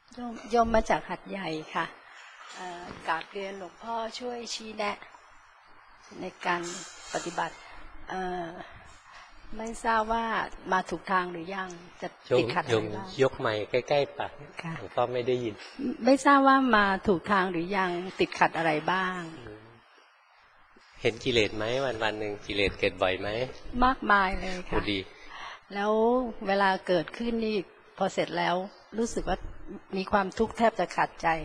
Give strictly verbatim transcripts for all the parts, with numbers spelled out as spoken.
โยมโยมมาจากหัดใหญ่ค่ะกราบเรียนหลวงพ่อช่วยชี้แนะในการปฏิบัติไม่ทราบว่ามาถูกทางหรือยังจะติดขัดอะไรบ้างยกไมค์ใกล้ๆปากหลวงพ่อไม่ได้ยินไม่ทราบว่ามาถูกทางหรือยังติดขัดอะไรบ้างเห็นกิเลสไหมวันวันหนึ่งกิเลสเกิดบ่อยไหมมากมายเลยค่ะดีแล้วเวลาเกิดขึ้นนี่พอเสร็จแล้วรู้สึกว่ามีความทุกข์แทบจะขาดใจ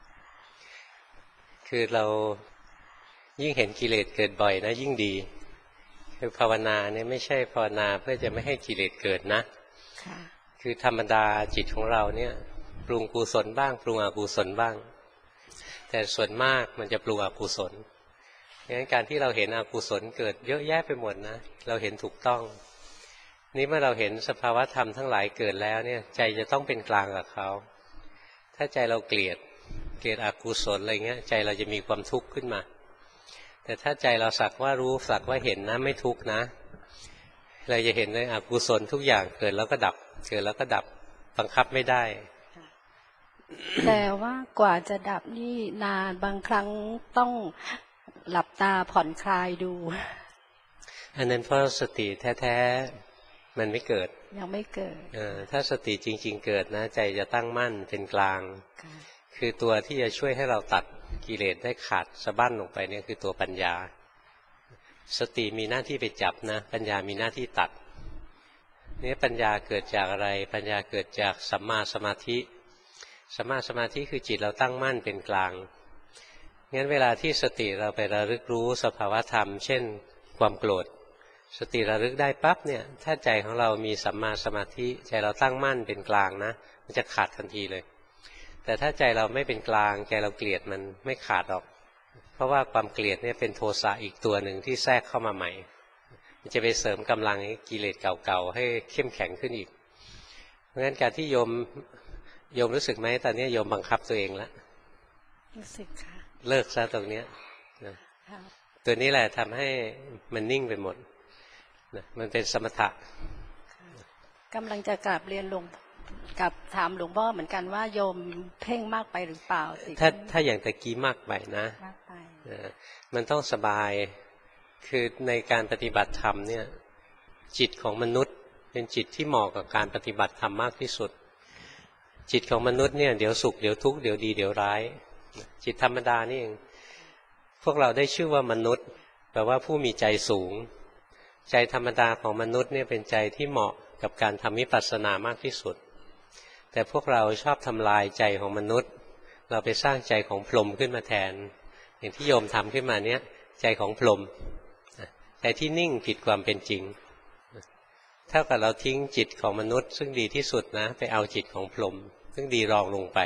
คือเรายิ่งเห็นกิเลสเกิดบ่อยนะยิ่งดีคือภาวนาเนี่ยไม่ใช่ภาวนาเพื่อจะไม่ให้กิเลสเกิดนะคือธรรมดาจิตของเราเนี่ยปรุงกุศลบ้างปรุงอกุศลบ้างแต่ส่วนมากมันจะปรุงอกุศลงั้นการที่เราเห็นอกุศลเกิดเยอะแยะไปหมดนะเราเห็นถูกต้องนี่เมื่อเราเห็นสภาวะธรรมทั้งหลายเกิดแล้วเนี่ยใจจะต้องเป็นกลางกับเขาถ้าใจเราเกลียดเกลียดอกุศลอะไรเงี้ยใจเราจะมีความทุกข์ขึ้นมาแต่ถ้าใจเราสักว่ารู้สักว่าเห็นนะไม่ทุกข์นะเราจะเห็นเลยอกุศลทุกอย่างเกิดแล้วก็ดับเกิดแล้วก็ดับบังคับไม่ได้แต่ว่ากว่าจะดับนี่นานบางครั้งต้องหลับตาผ่อนคลายดูอันนั้นเพราะสติแท้ๆมันไม่เกิดยังไม่เกิดเออถ้าสติจริงๆเกิดนะใจจะตั้งมั่นเป็นกลางคือตัวที่จะช่วยให้เราตัดกิเลสได้ขาดสะบั้นลงไปเนี่ยคือตัวปัญญาสติมีหน้าที่ไปจับนะปัญญามีหน้าที่ตัดนี่ปัญญาเกิดจากอะไรปัญญาเกิดจากสัมมาสมาธิสัมมาสมาธิคือจิตเราตั้งมั่นเป็นกลางงั้นเวลาที่สติเราไประลึกรู้สภาวธรรมเช่นความโกรธสติระลึกได้ปั๊บเนี่ยถ้าใจของเรามีสัมมาสมาธิใจเราตั้งมั่นเป็นกลางนะมันจะขาดทันทีเลยแต่ถ้าใจเราไม่เป็นกลางใจเราเกลียดมันไม่ขาดหรอกเพราะว่าความเกลียดเนี่ยเป็นโทสะอีกตัวหนึ่งที่แทรกเข้ามาใหม่มันจะไปเสริมกำลังให้กิเลสเก่าๆให้เข้มแข็งขึ้นอีกเพราะฉะนั้นการที่โยมโยมรู้สึกไหมตอนนี้โยมบังคับตัวเองแล้วรู้สึกค่ะเลิกซะตรงนี้นะตัวนี้แหละทำให้มันนิ่งไปหมดนะมันเป็นสมถะกำลังจะกราบเรียนหลวงกับถามหลวงพ่อเหมือนกันว่าโยมเพ่งมากไปหรือเปล่าถ้าถ้าอย่างตะกี้มากไปนะมากไปมันต้องสบายคือในการปฏิบัติธรรมเนี่ยจิตของมนุษย์เป็นจิตที่เหมาะกับการปฏิบัติธรรมมากที่สุดจิตของมนุษย์เนี่ยเดี๋ยวสุขเดี๋ยวทุกข์เดี๋ยวดีเดี๋ยวร้ายจิตธรรมดานี่เองพวกเราได้ชื่อว่ามนุษย์แปลว่าผู้มีใจสูงใจธรรมดาของมนุษย์เนี่ยเป็นใจที่เหมาะกับการทำวิปัสสนามากที่สุดแต่พวกเราชอบทำลายใจของมนุษย์เราไปสร้างใจของพรหมขึ้นมาแทนอย่างที่โยมทำขึ้นมาเนี้ยใจของพรหมใจที่นิ่งผิดความเป็นจริงเท่ากับเราทิ้งจิตของมนุษย์ซึ่งดีที่สุดนะไปเอาจิตของพรหมซึ่งดีรองลงไป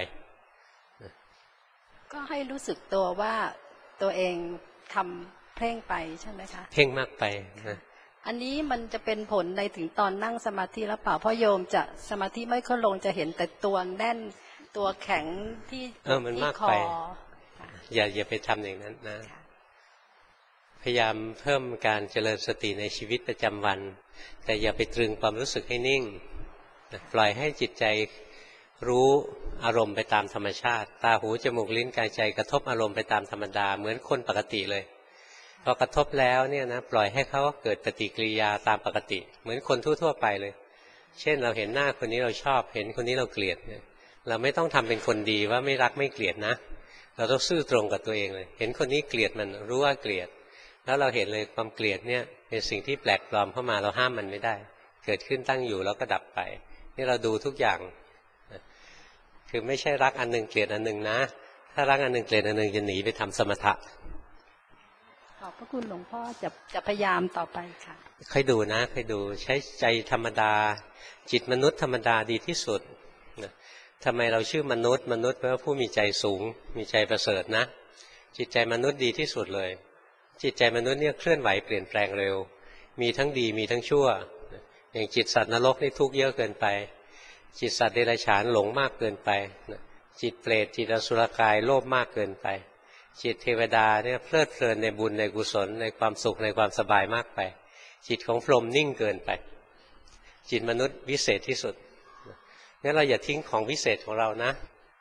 ก็ให้รู้สึกตัวว่าตัวเองทำเพ่งไปใช่ไหมคะเพ่งมากไปนะอันนี้มันจะเป็นผลในถึงตอนนั่งสมาธิแล้วเปล่าเพราะโยมจะสมาธิไม่ค่อยลงจะเห็นแต่ตัวแน่นตัวแข็งที่เออมันมากไปอย่าอย่าไปทำอย่างนั้นนะพยายามเพิ่มการเจริญสติในชีวิตประจำวันแต่อย่าไปตรึงความรู้สึกให้นิ่งปล่อยให้จิตใจรู้อารมณ์ไปตามธรรมชาติตาหูจมูกลิ้นกายใจกระทบอารมณ์ไปตามธรรมดาเหมือนคนปกติเลยพอกระทบแล้วเนี่ยนะปล่อยให้เขาเกิดปฏิกิริยาตามปกติเหมือนคนทั่วๆไปเลยเช่นเราเห็นหน้าคนนี้เราชอบเห็นคนนี้เราเกลียดเราไม่ต้องทำเป็นคนดีว่าไม่รักไม่เกลียดนะเราต้องซื่อตรงกับตัวเองเลยเห็นคนนี้เกลียดมันรู้ว่าเกลียดแล้วเราเห็นเลยความเกลียดเนี่ยเป็นสิ่งที่แปลกปลอมเข้ามาเราห้ามมันไม่ได้เกิดขึ้นตั้งอยู่แล้วก็ดับไปนี่เราดูทุกอย่างคือไม่ใช่รักอันหนึ่งเกลียดอันหนึ่งนะถ้ารักอันหนึ่งเกลียดอันหนึ่งจะหนีไปทำสมถะขอบพระคุณหลวงพ่อจะจะพยายามต่อไปค่ะค่อยดูนะค่อยดูใช้ใจธรรมดาจิตมนุษย์ธรรมดาดีที่สุดนะทำไมเราชื่อมนุษย์มนุษย์แปลว่าผู้มีใจสูงมีใจประเสริฐนะจิตใจมนุษย์ดีที่สุดเลยจิตใจมนุษย์เนี่ยเคลื่อนไหวเปลี่ยนแปลงเร็วมีทั้งดีมีทั้งชั่วอย่างจิตสัตว์นรกนี่ทุกข์เยอะเกินไปจิตสัตว์เดรัจฉานหลงมากเกินไปจิตเปรตจิตอสุรกายโลภมากเกินไปจิตเทวดาเนี่ยเพลิดเพลินในบุญในกุศลในความสุขในความสบายมากไปจิตของพรหมนิ่งเกินไปจิตมนุษย์วิเศษที่สุดงั้นเราอย่าทิ้งของวิเศษของเรานะ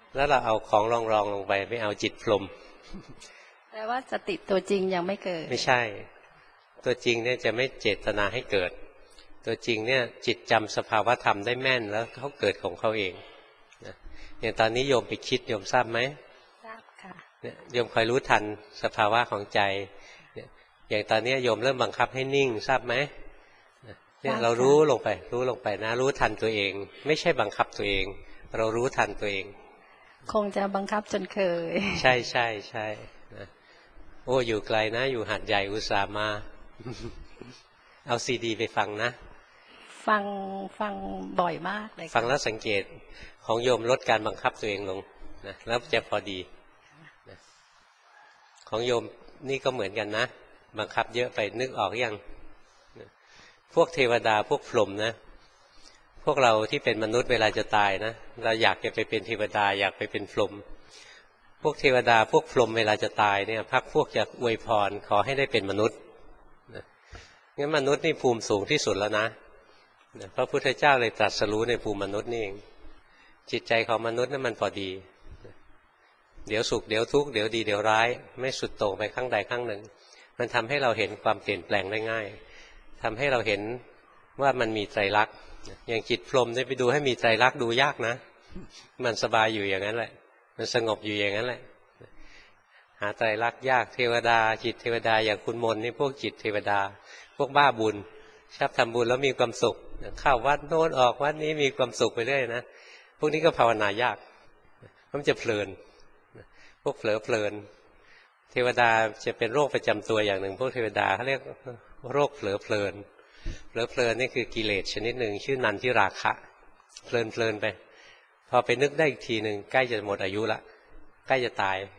แล้วเราเอาของรองรองลงไปไม่เอาจิตพรหมแปลว่าสติตัวจริงยังไม่เกิดไม่ใช่ตัวจริงเนี่ยจะไม่เจตนาให้เกิดตัวจริงเนี่ยจิตจำสภาวะธรรมได้แม่นแล้วเขาเกิดของเขาเองนะอย่างตอนนี้โยมไปคิดโยมทราบไหมทราบค่ะเนี่ยโยมคอยรู้ทันสภาวะของใจเนี่ยอย่างตอนนี้โยมเริ่มบังคับให้นิ่งทราบไหมเนี่ยเรารู้ลงไปรู้ลงไปนะรู้ทันตัวเองไม่ใช่บังคับตัวเองเรารู้ทันตัวเองคงจะบังคับจนเคยใช่ใช่ใช่นะโอ้อยู่ไกลนะอยู่หาดใหญ่อุตส่าห์มาเอาซีดีไปฟังนะฟังฟังบ่อยมากเลยฟังแล้วสังเกตของโยมลดการบังคับตัวเองลงนะแล้วจะพอดีนะของโยมนี่ก็เหมือนกันนะบังคับเยอะไปนึกออกยังนะพวกเทวดาพวกพรหมนะพวกเราที่เป็นมนุษย์เวลาจะตายนะเราอยากจะไปเป็นเทวดาอยากไปเป็นพรหมพวกเทวดาพวกพรหมเวลาจะตายเนี่ยพรรคพวกจะอวยพรขอให้ได้เป็นมนุษย์นะงั้นมนุษย์นี่ภูมิสูงที่สุดแล้วนะพระพุทธเจ้าเลยตรัสรู้ในภูมิมนุษย์นี่เองจิตใจของมนุษย์นั้นมันพอดีเดี๋ยวสุขเดี๋ยวทุกข์เดี๋ยวดีเดี๋ยวร้ายไม่สุดโต่งไปข้างใดข้างหนึ่งมันทำให้เราเห็นความเปลี่ยนแปลงได้ง่ายทำให้เราเห็นว่ามันมีไตรลักษณ์อย่างจิตพรหมได้ไปดูให้มีไตรลักษณ์ดูยากนะมันสบายอยู่อย่างนั้นแหละมันสงบอยู่อย่างนั้นแหละหาไตรลักษณ์ยากเทวดาจิตเทวดาอย่างคุณมนนี่พวกจิตเทวดาพวกบ้าบุญชอบทำบุญแล้วมีความสุขเข้าวัดโน้นออกวัดนี้มีความสุขไปเรื่อยนะพวกนี้ก็ภาวนายากมันจะเพลินพวกเผลอเพลินเทวดาจะเป็นโรคประจำตัวอย่างหนึ่งพวกเทวดาเขาเรียกโรคเผลอเพลินเผลอเพลินนี่คือกิเลสชนิดหนึ่งชื่อนันทิราคะเพลินเพลินไปพอไปนึกได้อีกทีหนึ่งใกล้จะหมดอายุละใกล้จะตาย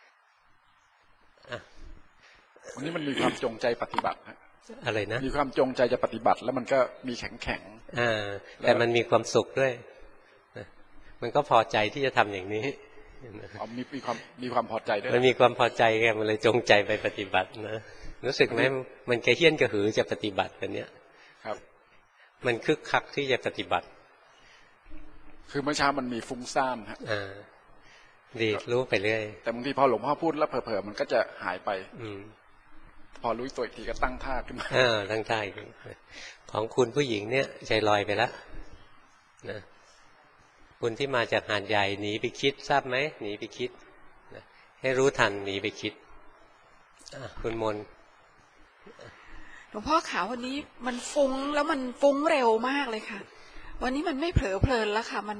วันนี้มันมีความจงใจปฏิบัติอะไรนะมีความจงใจจะปฏิบัติแล้วมันก็มีแข็งแข็งอ่าแต่มันมีความสุขด้วยมันก็พอใจที่จะทำอย่างนี้มีมีความมีความพอใจด้วยมันมีความพอใจไงมันเลยจงใจไปปฏิบัตินะรู้สึกไหมมันกระเฮี้ยนกระหือจะปฏิบัติกันเนี้ยครับมันคึกคักที่จะปฏิบัติคือเมื่อเช้ามันมีฟุ้งซ่านฮะอ่าดีรู้ไปเรื่อยแต่บางทีพอหลวงพ่อพูดแล้วเผลอๆมันก็จะหายไปอืมพอรู้ตัวอีกทีก็ตั้งท่าขึ้นมาอ่าตั้งท่าของคุณผู้หญิงเนี่ยใจลอยไปแล้วนะคุณที่มาจากหาดใหญ่หนีไปคิดทราบไหมหนีไปคิดนะให้รู้ทันหนีไปคิดคุณมนหลวงพ่อขาววันนี้มันฟุ้งแล้วมันฟุ้งเร็วมากเลยค่ะวันนี้มันไม่เผลอเพลินแล้วค่ะมัน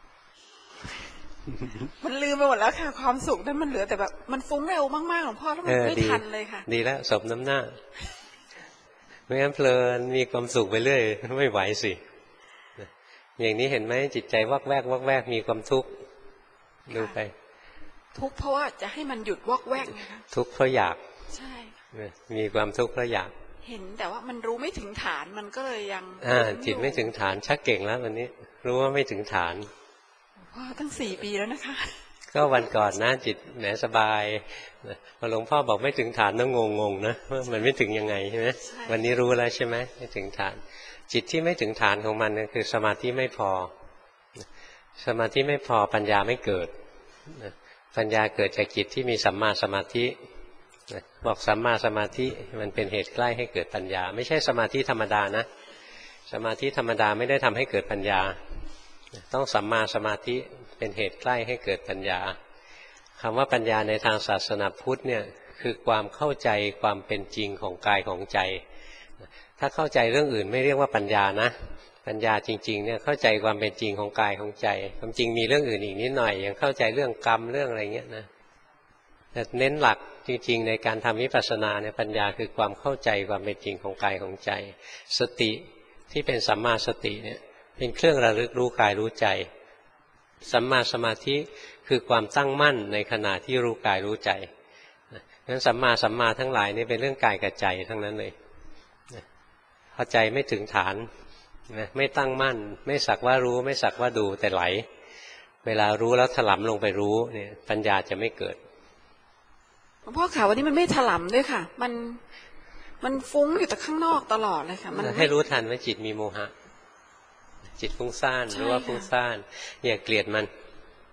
มันลืมไปหมดแล้วค่ะความสุขนั้นมันเหลือแต่แบบมันฟุ้งเร็วมากๆหลวงพ่อแล้วมันไม่ทันเลยค่ะดีแล้วสมน้ำหน้าไม่งั้นเพลินมีความสุขไปเรื่อยไม่ไหวสิอย่างนี้เห็นไหมจิตใจวักแวกวักแวกมีความทุกข์ดูไปทุกข์เพราะว่าจะให้มันหยุดวักแวกไงคะทุกข์เพราะอยากใช่มีความทุกข์เพราะอยากเห็นแต่ว่ามันรู้ไม่ถึงฐานมันก็เลยยังอ่าจิตไม่ถึงฐานชักเก่งแล้ววันนี้รู้ว่าไม่ถึงฐานพ่อตั้งสี่ปีแล้วนะคะก็วันก่อนนะจิตแหมสบายพอหลวงพ่อบอกไม่ถึงฐานต้องงงๆนะว่ามันไม่ถึงยังไงใช่ไหมวันนี้รู้แล้วใช่ไหมไม่ถึงฐานจิตที่ไม่ถึงฐานของมันคือสมาธิไม่พอสมาธิไม่พอปัญญาไม่เกิดปัญญาเกิดจากจิตที่มีสัมมาสมาธิบอกสัมมาสมาธิมันเป็นเหตุใกล้ให้เกิดปัญญาไม่ใช่สมาธิธรรมดานะสมาธิธรรมดาไม่ได้ทำให้เกิดปัญญาต้องสัมมาสมาธิเป็นเหตุใกล้ให้เกิดปัญญาคำว่าปัญญาในทางศาสนาพุทธเนี่ยคือความเข้าใจความเป็นจริงของกายของใจถ้าเข้าใจเรื่องอื่นไม่เรียกว่าปัญญานะปัญญาจริงๆเนี่ยเข้าใจความเป็นจริงของกายของใจความจริงมีเรื่องอื่นอีกนิดหน่อยอย่างเข้าใจเรื่องกรรมเรื่องอะไรเงี้ยนะแต่เน้นหลักจริงๆในการทำวิปัสสนาเนี่ยปัญญาคือความเข้าใจความเป็นจริงของกายของใจสติที่เป็นสัมมาสติเนี่ยเป็นเครื่องระลึกรู้กายรู้ใจสัมมาสมาธิคือความตั้งมั่นในขณะที่รู้กายรู้ใจนั้นสัมมาสัมมาทั้งหลายนี่เป็นเรื่องกายกับใจทั้งนั้นเลยพอใจไม่ถึงฐานไม่ตั้งมั่นไม่สักว่ารู้ไม่สักว่าดูแต่ไหลเวลารู้แล้วถลำลงไปรู้เนี่ยปัญญาจะไม่เกิดหลวงพ่อค่ะวันนี้มันไม่ถลำด้วยค่ะมันมันฟุ้งอยู่แต่ข้างนอกตลอดเลยค่ะมันให้รู้ทันว่าจิตมีโมหะจิตฟุ้งซ่านหรือว่าฟุ้งซ่านอย่าเกลียดมัน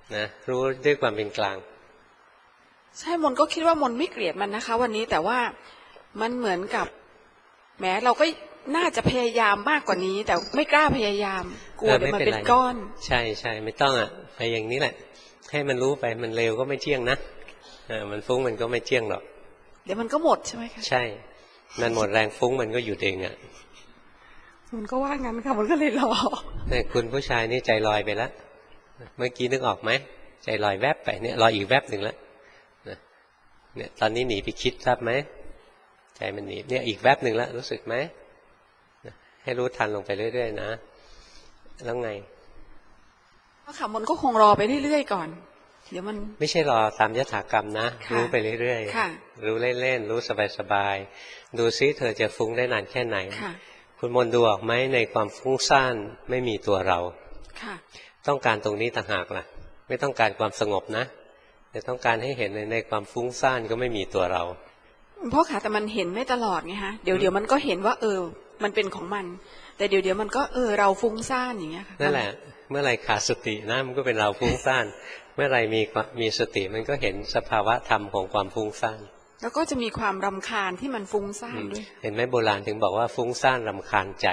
นะรู้ด้วยความเป็นกลางใช่มนก็คิดว่ามนไม่เกลียดมันนะคะ วันนี้แต่ว่ามันเหมือนกับแม้เราก็น่าจะพยายามมากกว่านี้ แต่ไม่กล้าพยายามกลัวเดี๋ยวมันเป็นก้อนใช่ใช่ไม่ต้องอ่ะไปอย่างนี้แหละให้มันรู้ไปมันเร็วก็ไม่เที่ยงนะเออมันฟุ้งมันก็ไม่เที่ยงหรอกเดี๋ยวมันก็หมดใช่ไหมคะใช่มันหมดแรงฟุ้งมันก็หยุดเองอ่ะมันก็ว่างั้นค่ะมันก็เลยรอแต่คุณผู้ชายนี่ใจลอยไปแล้วเมื่อกี้นึกออกไหมใจลอยแวบไปเนี่ยลอยอีกแวบหนึ่งแล้วเนี่ยตอนนี้หนีไปคิดรับไหมใจมันหนีเนี่ยอีกแวบหนึ่งแล้วรู้สึกไหมให้รู้ทันลงไปเรื่อยๆนะแล้วไงก็ค่ะมันก็คงรอไปเรื่อยๆก่อนเดี๋ยวมันไม่ใช่รอตามยถากรรมนะรู้ไปเรื่อยๆรู้เล่นๆรู้สบายๆดูซิเธอจะฟุ้งได้นานแค่ไหนคุณมนดูออกไหมในความฟุ้งซ่านไม่มีตัวเราต้องการตรงนี้ต่างหากล่ะไม่ต้องการความสงบนะแต่ต้องการให้เห็นในความฟุ้งซ่านก็ไม่มีตัวเราพ่อค่ะแต่มันเห็นไม่ตลอดไงฮะเดี๋ยวเดี๋ยวมันก็เห็นว่าเออมันเป็นของมันแต่เดี๋ยวเดี๋ยวมันก็เออเราฟุ้งซ่านอย่างเงี้ยค่ะนั่นแหละเมื่อไรขาดสตินะมันก็เป็นเราฟุ้งซ่านเมื่อไรมีมีสติมันก็เห็นสภาวะธรรมของความฟุ้งซ่านแล้วก็จะมีความรำคาญที่มันฟุ้งซ่านด้วยเห็นไหมโบราณถึงบอกว่าฟุ้งซ่านรำคาญใจ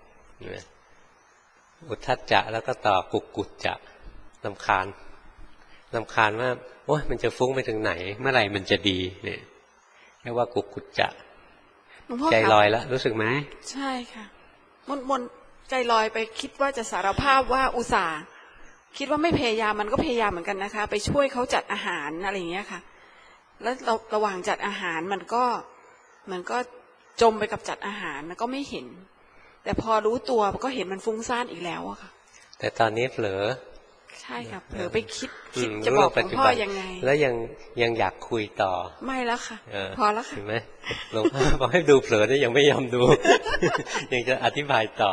อุทธัจจะแล้วก็ต่อกุกกุจจะรำคาญรำคาญว่าโอ้ยมันจะฟุ้งไปถึงไหนเมื่อไหร่มันจะดีเนี่ยเรียกว่ากุกกุจจะใจลอยแล้วรู้สึกไหมใช่ค่ะมนมนใจลอยไปคิดว่าจะสารภาพว่าอุตส่าห์คิดว่าไม่พยายามมันก็พยายามเหมือนกันนะคะไปช่วยเขาจัดอาหารอะไรอย่างเงี้ยค่ะแล้วเราระหว่างจัดอาหารมันก็มันก็จมไปกับจัดอาหารมันก็ไม่เห็นแต่พอรู้ตัวก็เห็นมันฟุ้งซ่านอีกแล้วอะค่ะแต่ตอนนี้เผลอใช่ครับเผลอไปคิดคิดจะบอกหลวงพ่อยังไงแล้วยังยังอยากคุยต่อไม่แล้วค่ะพอแล้วค่ะเห็นไหมหลวงพ่อบอกให้ดูเผลอได้ยังไม่ยอมดูยังจะอธิบายต่อ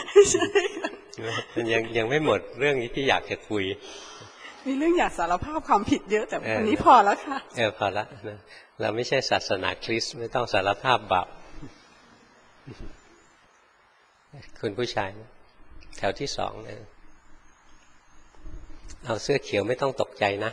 มันยังยังไม่หมดเรื่องนี้ที่อยากจะคุยมีเรื่องอยากสารภาพความผิดเยอะแต่วันนี้พอแล้วค่ะเออพอละนะเราไม่ใช่ศาสนาคริสต์ไม่ต้องสารภาพบาปคุณผู้ชายแถวที่สองนะเอาเสื้อเขียวไม่ต้องตกใจนะ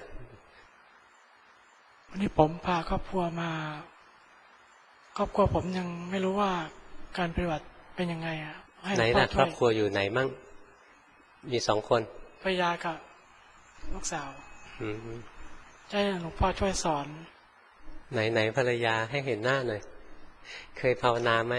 วันนี้ผมพาครอบครัวมาครอบครัวผมยังไม่รู้ว่าการปฏิบัติเป็นยังไงอ่ะไหนนะครอบครัวอยู่ไหนมั่งมีสองคนภรรยากับลูกสาวใช่หลวงพ่อช่วยสอนไหนไหนภรรยาให้เห็นหน้าหน่อยเคยภาวนาไหม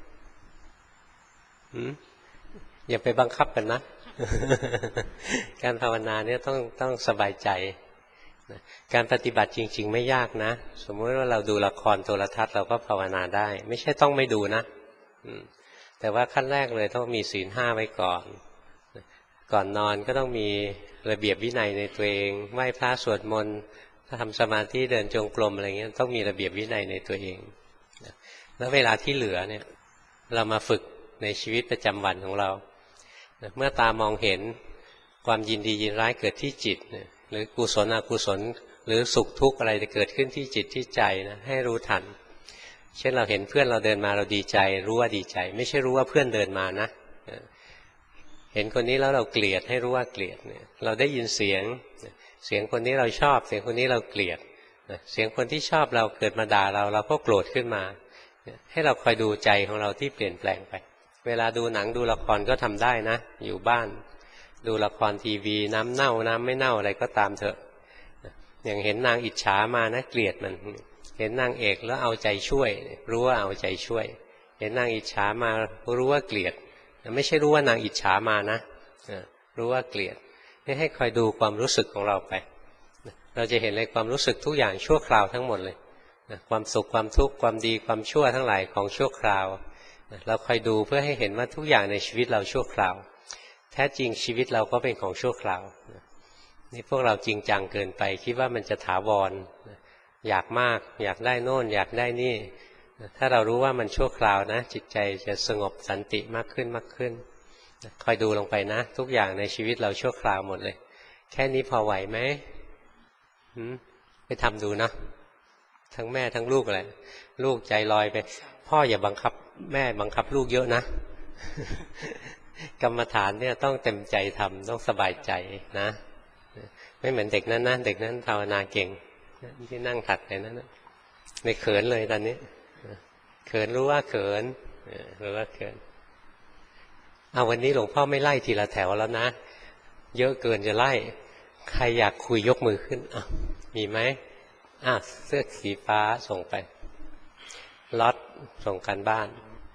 อย่าไปบังคับกันนะการภาวนาเนี่ยต้องต้องสบายใจการปฏิบัติจริงๆไม่ยากนะสมมติว่าเราดูละครโทรทัศน์เราก็ภาวนาได้ไม่ใช่ต้องไม่ดูนะแต่ว่าขั้นแรกเลยต้องมีศีลห้าไว้ก่อนก่อนนอนก็ต้องมีระเบียบวินัยในตัวเองไหว้พระสวดมนต์ถ้าทำสมาธิเดินจงกรมอะไรเงี้ยต้องมีระเบียบวินัยในตัวเองแล้วเวลาที่เหลือเนี่ยเรามาฝึกในชีวิตประจำวันของเราเมื่อตามองเห็นความยินดียินร้ายเกิดที่จิตหรือกุศลอกุศลหรือสุขทุกข์อะไรจะเกิดขึ้นที่จิตที่ใจนะให้รู้ทันเช่นเราเห็นเพื่อนเราเดินมาเราดีใจรู้ว่าดีใจไม่ใช่รู้ว่าเพื่อนเดินมานะเห็นคนนี้แล้วเราเกลียดให้รู้ว่าเกลียดเนี่ยเราได้ยินเสียงเสียงคนนี้เราชอบเสียงคนนี้เราเกลียดเสียงคนที่ชอบเราเกิดมาด่าเราเราก็โกรธขึ้นมาให้เราคอยดูใจของเราที่เปลี่ยนแปลงไปเวลาดูหนังดูละครก็ทำได้นะอยู่บ้านดูละครทีวีน้ำเน่าน้ำไม่เน่าอะไรก็ตามเถอะอย่างเห็นนางอิจฉามานะเกลียดมันเห็นนางเอกแล้วเอาใจช่วยรู้ว่าเอาใจช่วยเห็นนางอิจฉามารู้ว่าเกลียดไม่ใช่รู้ว่านางอิจฉามานะรู้ว่าเกลียดนี่ให้คอยดูความรู้สึกของเราไปเราจะเห็นเลยความรู้สึกทุกอย่างชั่วคราวทั้งหมดเลยความสุขความทุกข์ความดีความชั่วทั้งหลายของชั่วคราวเราคอยดูเพื่อให้เห็นว่าทุกอย่างในชีวิตเราชั่วคราวแท้จริงชีวิตเราก็เป็นของชั่วคราวนี่พวกเราจริงจังเกินไปคิดว่ามันจะถาวรอยากมากอยากได้โน่นอยากได้นี่ถ้าเรารู้ว่ามันชั่วคราวนะจิตใจจะสงบสันติมากขึ้นมากขึ้นคอยดูลงไปนะทุกอย่างในชีวิตเราชั่วคราวหมดเลยแค่นี้พอไหวไหมไปทำดูนะทั้งแม่ทั้งลูกอะไรลูกใจลอยไปพ่ออย่าบังคับแม่บังคับลูกเยอะนะกรรมฐานเนี่ยต้องเต็มใจทำต้องสบายใจนะไม่เหมือนเด็กนั้นนะเด็กนั้นภาวนาเก่งที่นั่งถัดไปนั้นนะไม่เขินเลยตอนนี้เขินรู้ว่าเขินรู้ว่าเขินเอาวันนี้หลวงพ่อไม่ไล่ทีละแถวแล้วนะเยอะเกินจะไล่ใครอยากคุยยกมือขึ้นอ่ะมีไหมอ่ะเสื้อสีฟ้าส่งไปล็อตส่งกันบ้าน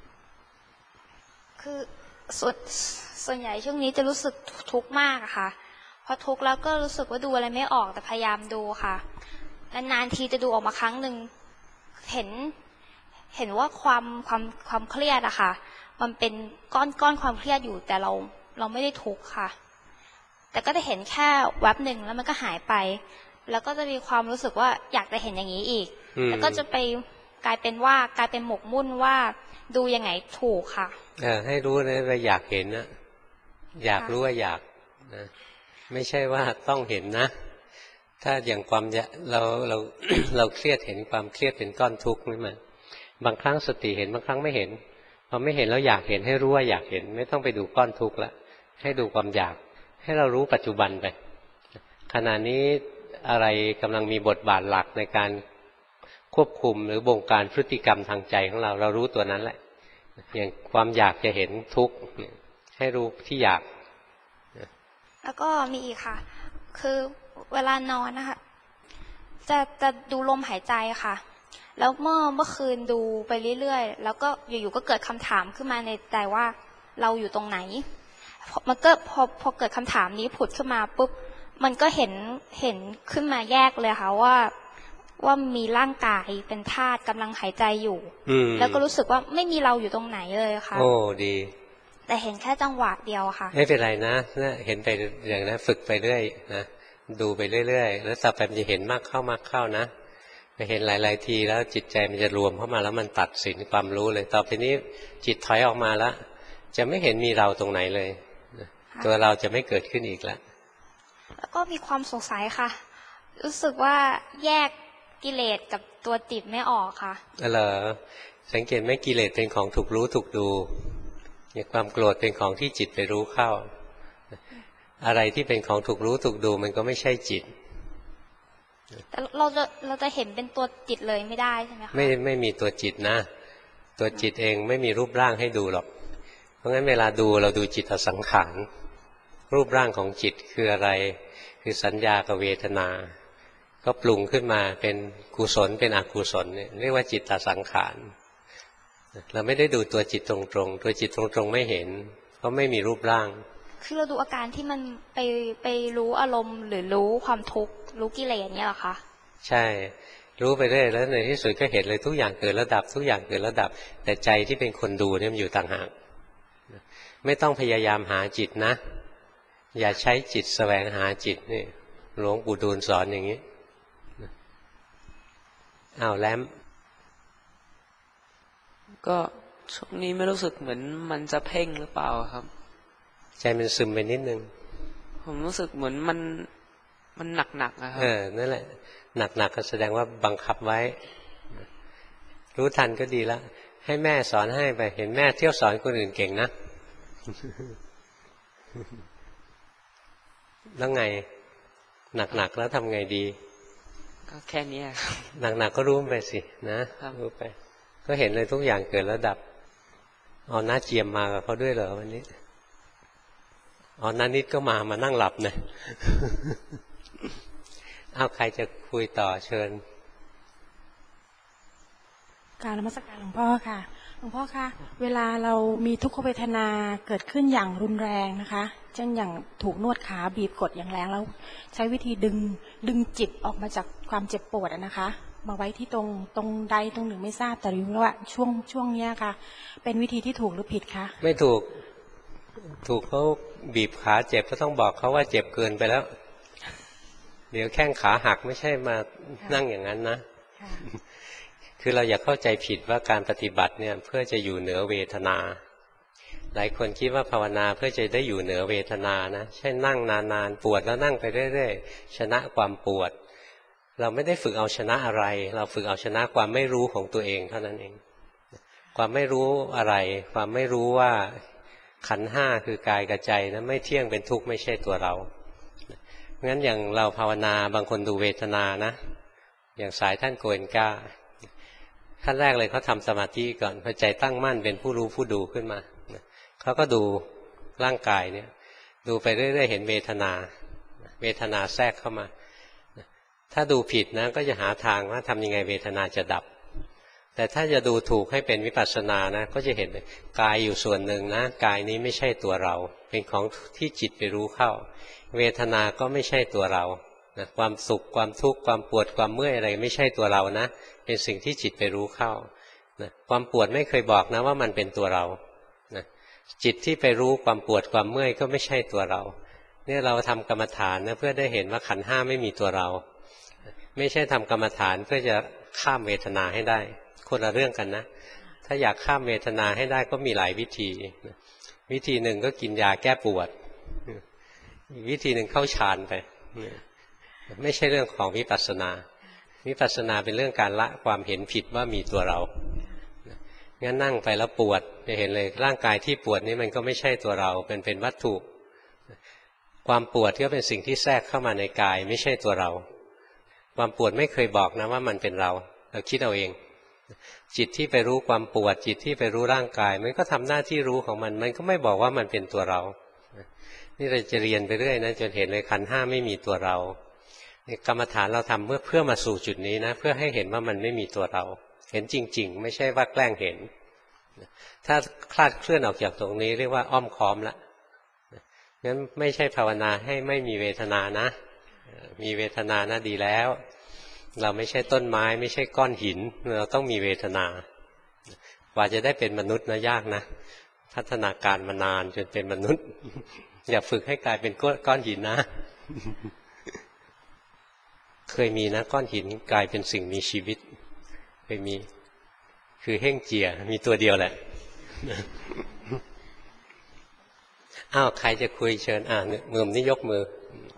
คือส่วนส่วนใหญ่ช่วงนี้จะรู้สึกทุกข์มากอะค่ะพอทุกข์แล้วก็รู้สึกว่าดูอะไรไม่ออกแต่พยายามดูค่ะนานๆทีจะดูออกมาครั้งหนึ่งเห็นเห็นว่าความความความเครียดอะค่ะมันเป็นก้อนก้อนความเครียดอยู่แต่เราเราไม่ได้ทุกข์ค่ะแต่ก็จะเห็นแค่แวบหนึ่งแล้วมันก็หายไปแล้วก็จะมีความรู้สึกว่าอยากจะเห็นอย่างนี้อีกแล้วก็จะไปกลายเป็นว่ากลายเป็นหมกมุ่นว่าดูยังไงถูกค่ะเออให้รู้นะว่าอยากเห็นนะอยากรู้ว่าอยากนะไม่ใช่ว่าต้องเห็นนะถ้าอย่างความเราเราเราเครียดเห็นความเครียดเป็นก้อนทุกข์นี่มันบางครั้งสติเห็นบางครั้งไม่เห็นพอไม่เห็นแล้วอยากเห็นให้รู้ว่าอยากเห็นไม่ต้องไปดูก้อนทุกข์ละให้ดูความอยากให้เรารู้ปัจจุบันไปขณะนี้อะไรกำลังมีบทบาทหลักในการควบคุมหรือบงการพฤติกรรมทางใจของเราเรารู้ตัวนั้นแหละอย่างความอยากจะเห็นทุกข์ให้รู้ที่อยากแล้วก็มีอีกค่ะคือเวลานอนนะคะจะจะดูลมหายใจค่ะแล้วเมื่อเมื่อคืนดูไปเรื่อยๆแล้วก็อยู่ๆก็เกิดคำถามขึ้นมาในใจว่าเราอยู่ตรงไหนมันก็พอพอเกิดคำถามนี้ผุดขึ้นมาปุ๊บมันก็เห็นเห็นขึ้นมาแยกเลยค่ะว่าว่ามีร่างกายเป็นธาตุกำลังหายใจอยู่แล้วก็รู้สึกว่าไม่มีเราอยู่ตรงไหนเลยค่ะโอ้ดีแต่เห็นแค่จังหวะเดียวค่ะไม่เป็นไรนะเห็นไปอย่างนั้นฝึกไปเรื่อยนะดูไปเรื่อยๆแล้วต่อไปมันจะเห็นมากเข้ามากเข้านะไปเห็นหลายๆทีแล้วจิตใจมันจะรวมเข้ามาแล้วมันตัดสินความรู้เลยต่อไปนี้จิตถอยออกมาแล้วจะไม่เห็นมีเราตรงไหนเลยตัวเราจะไม่เกิดขึ้นอีกแล้วแล้วก็มีความสงสัยค่ะรู้สึกว่าแยกกิเลสกับตัวจิตไม่ออกค่ะเหรอสังเกตไหมกิเลสเป็นของถูกรู้ถูกดูอย่างความโกรธเป็นของที่จิตไปรู้เข้าอะไรที่เป็นของถูกรู้ถูกดูมันก็ไม่ใช่จิตแต่เราจะเราจะเห็นเป็นตัวจิตเลยไม่ได้ใช่ไหมคะไม่ไม่มีตัวจิตนะตัวจิตเองไม่มีรูปร่างให้ดูหรอกเพราะงั้นเวลาดูเราดูจิตสังขารรูปร่างของจิตคืออะไรคือสัญญากับเวทนาก็ปรุงขึ้นมาเป็นกุศลเป็นอกุศลเนี่ยเรียกว่าจิตตสังขารเราไม่ได้ดูตัวจิตตรงๆตัวจิตตรงๆไม่เห็นเพราะไม่มีรูปร่างคือเราดูอาการที่มันไปไปรู้อารมณ์หรือรู้ความทุกข์รู้กิเลสเนี่ยหรอคะใช่รู้ไปเรื่อยแล้วในที่สุดก็เห็นเลยทุกอย่างเกิดแล้วดับทุกอย่างเกิดแล้วดับแต่ใจที่เป็นคนดูเนี่ยมันอยู่ต่างหากไม่ต้องพยายามหาจิตนะอย่าใช้จิตแสวงหาจิตนี่หลวงปู่ดูลสอนอย่างนี้อ้าวแล้มก็ช่วงนี้ไม่รู้สึกเหมือนมันจะเพ่งหรือเปล่าครับใจมันซึมไปนิดนึงผมรู้สึกเหมือนมันมันหนักหนักนะครับเออนั่นแหละหนักหนักก็แสดงว่าบังคับไว้รู้ทันก็ดีแล้วให้แม่สอนให้ไปเห็นแม่เที่ยวสอนคนอื่นเก่งนะแล้วไงหนักหนักแล้วทำไงดีก็แค่นี้หนักหนักก็รู้ไปสินะรู้ไปก็เห็นเลยทุกอย่างเกิดแล้วดับเอาหน้าเจียมมากับเขาด้วยเหรอวันนี้อ๋อนานิดก็มามานั่งหลับนะเอาใครจะคุยต่อเชิญการนมัสการหลวงพ่อค่ะหลวงพ่อคะเวลาเรามีทุกขเวทนาเกิดขึ้นอย่างรุนแรงนะคะเช่นอย่างถูกนวดขาบีบกดอย่างแรงแล้วใช้วิธีดึงดึงจิตออกมาจากความเจ็บปวดนะคะมาไว้ที่ตรงตรงใดตรงหนึ่งไม่ทราบแต่รู้ว่าช่วงช่วงนี้ค่ะเป็นวิธีที่ถูกหรือผิดคะไม่ถูกถูกเขาบีบขาเจ็บก็ต้องบอกเขาว่าเจ็บเกินไปแล้วเดี๋ยวแข้งขาหักไม่ใช่มานั่งอย่างนั้นนะคือเราอย่าเข้าใจผิดว่าการปฏิบัติเนี่ยเพื่อจะอยู่เหนือเวทนาหลายคนคิดว่าภาวนาเพื่อจะได้อยู่เหนือเวทนานะใช่นั่งนานๆปวดแล้วนั่งไปเรื่อยๆชนะความปวดเราไม่ได้ฝึกเอาชนะอะไรเราฝึกเอาชนะความไม่รู้ของตัวเองเท่านั้นเองความไม่รู้อะไรความไม่รู้ว่าขันธ์ห้าคือกายกับใจนะไม่เที่ยงเป็นทุกข์ไม่ใช่ตัวเรางั้นอย่างเราภาวนาบางคนดูเวทนานะอย่างสายท่านโกเอนก้าขั้นแรกเลยเขาทำสมาธิก่อนพอใจตั้งมั่นเป็นผู้รู้ผู้ดูขึ้นมาเขาก็ดูร่างกายเนี่ยดูไปเรื่อยๆเห็นเวทนาเวทนาแทรกเข้ามาถ้าดูผิดนะก็จะหาทางว่าทำยังไงเวทนาจะดับแต่ถ้าจะดูถูกให้เป็นวิปัสสนานะก็จะเห็นกายอยู่ส่วนหนึ่งนะกายนี้ไม่ใช่ตัวเราเป็นของที่จิตไปรู้เข้าเวทนาก็ไม่ใช่ตัวเรานะความสุขความทุกข์ความปวดความเมื่อยอะไรไม่ใช่ตัวเรานะเป็นสิ่งที่จิตไปรู้เข้านะความปวดไม่เคยบอกนะว่ามันเป็นตัวเรานะจิตที่ไปรู้ความปวดความเมื่อยก็ไม่ใช่ตัวเราเนี่ยเราทำกรรมฐานนะเพื่อได้เห็นว่าขันธ์ห้าไม่มีตัวเราไม่ใช่ทำกรรมฐานเพื่อจะข้ามเวทนาให้ได้คนละเรื่องกันนะถ้าอยากข้ามเวทนาให้ได้ก็มีหลายวิธีวิธีหนึ่งก็กินยาแก้ปวดวิธีหนึ่งเข้าฌานไปไม่ใช่เรื่องของวิปัสสนาวิปัสสนาเป็นเรื่องการละความเห็นผิดว่ามีตัวเรางั้นนั่งไปแล้วปวดจะเห็นเลยร่างกายที่ปวดนี้มันก็ไม่ใช่ตัวเราเป็นเป็นวัตถุความปวดก็เป็นสิ่งที่แทรกเข้ามาในกายไม่ใช่ตัวเราความปวดไม่เคยบอกนะว่ามันเป็นเราเราคิดเอาเองจิตที่ไปรู้ความปวดจิตที่ไปรู้ร่างกายมันก็ทำหน้าที่รู้ของมันมันก็ไม่บอกว่ามันเป็นตัวเรานี่เราจะเรียนไปเรื่อยนะจนเห็นเลยขันธ์ห้าไม่มีตัวเรากรรมฐานเราทำเพื่อเพื่อมาสู่จุดนี้นะเพื่อให้เห็นว่ามันไม่มีตัวเราเห็นจริงๆไม่ใช่ว่าแกล้งเห็นถ้าคลาดเคลื่อนออกจากตรงนี้เรียกว่าอ้อมค้อมละงั้นไม่ใช่ภาวนาให้ไม่มีเวทนานะมีเวทนานะดีแล้วเราไม่ใช่ต้นไม้ไม่ใช่ก้อนหินเราต้องมีเวทนากว่าจะได้เป็นมนุษย์นะยากนะพัฒนาการมานานจนเป็นมนุษย์อย่าฝึกให้กลายเป็นก้อนหินนะเคยมีนะก้อนหินกลายเป็นสิ่งมีชีวิตเคยมีคือเฮ่งเจียมีตัวเดียวแหละอ้าวใครจะคุยเชิญอ่ามือนี่ยกมือ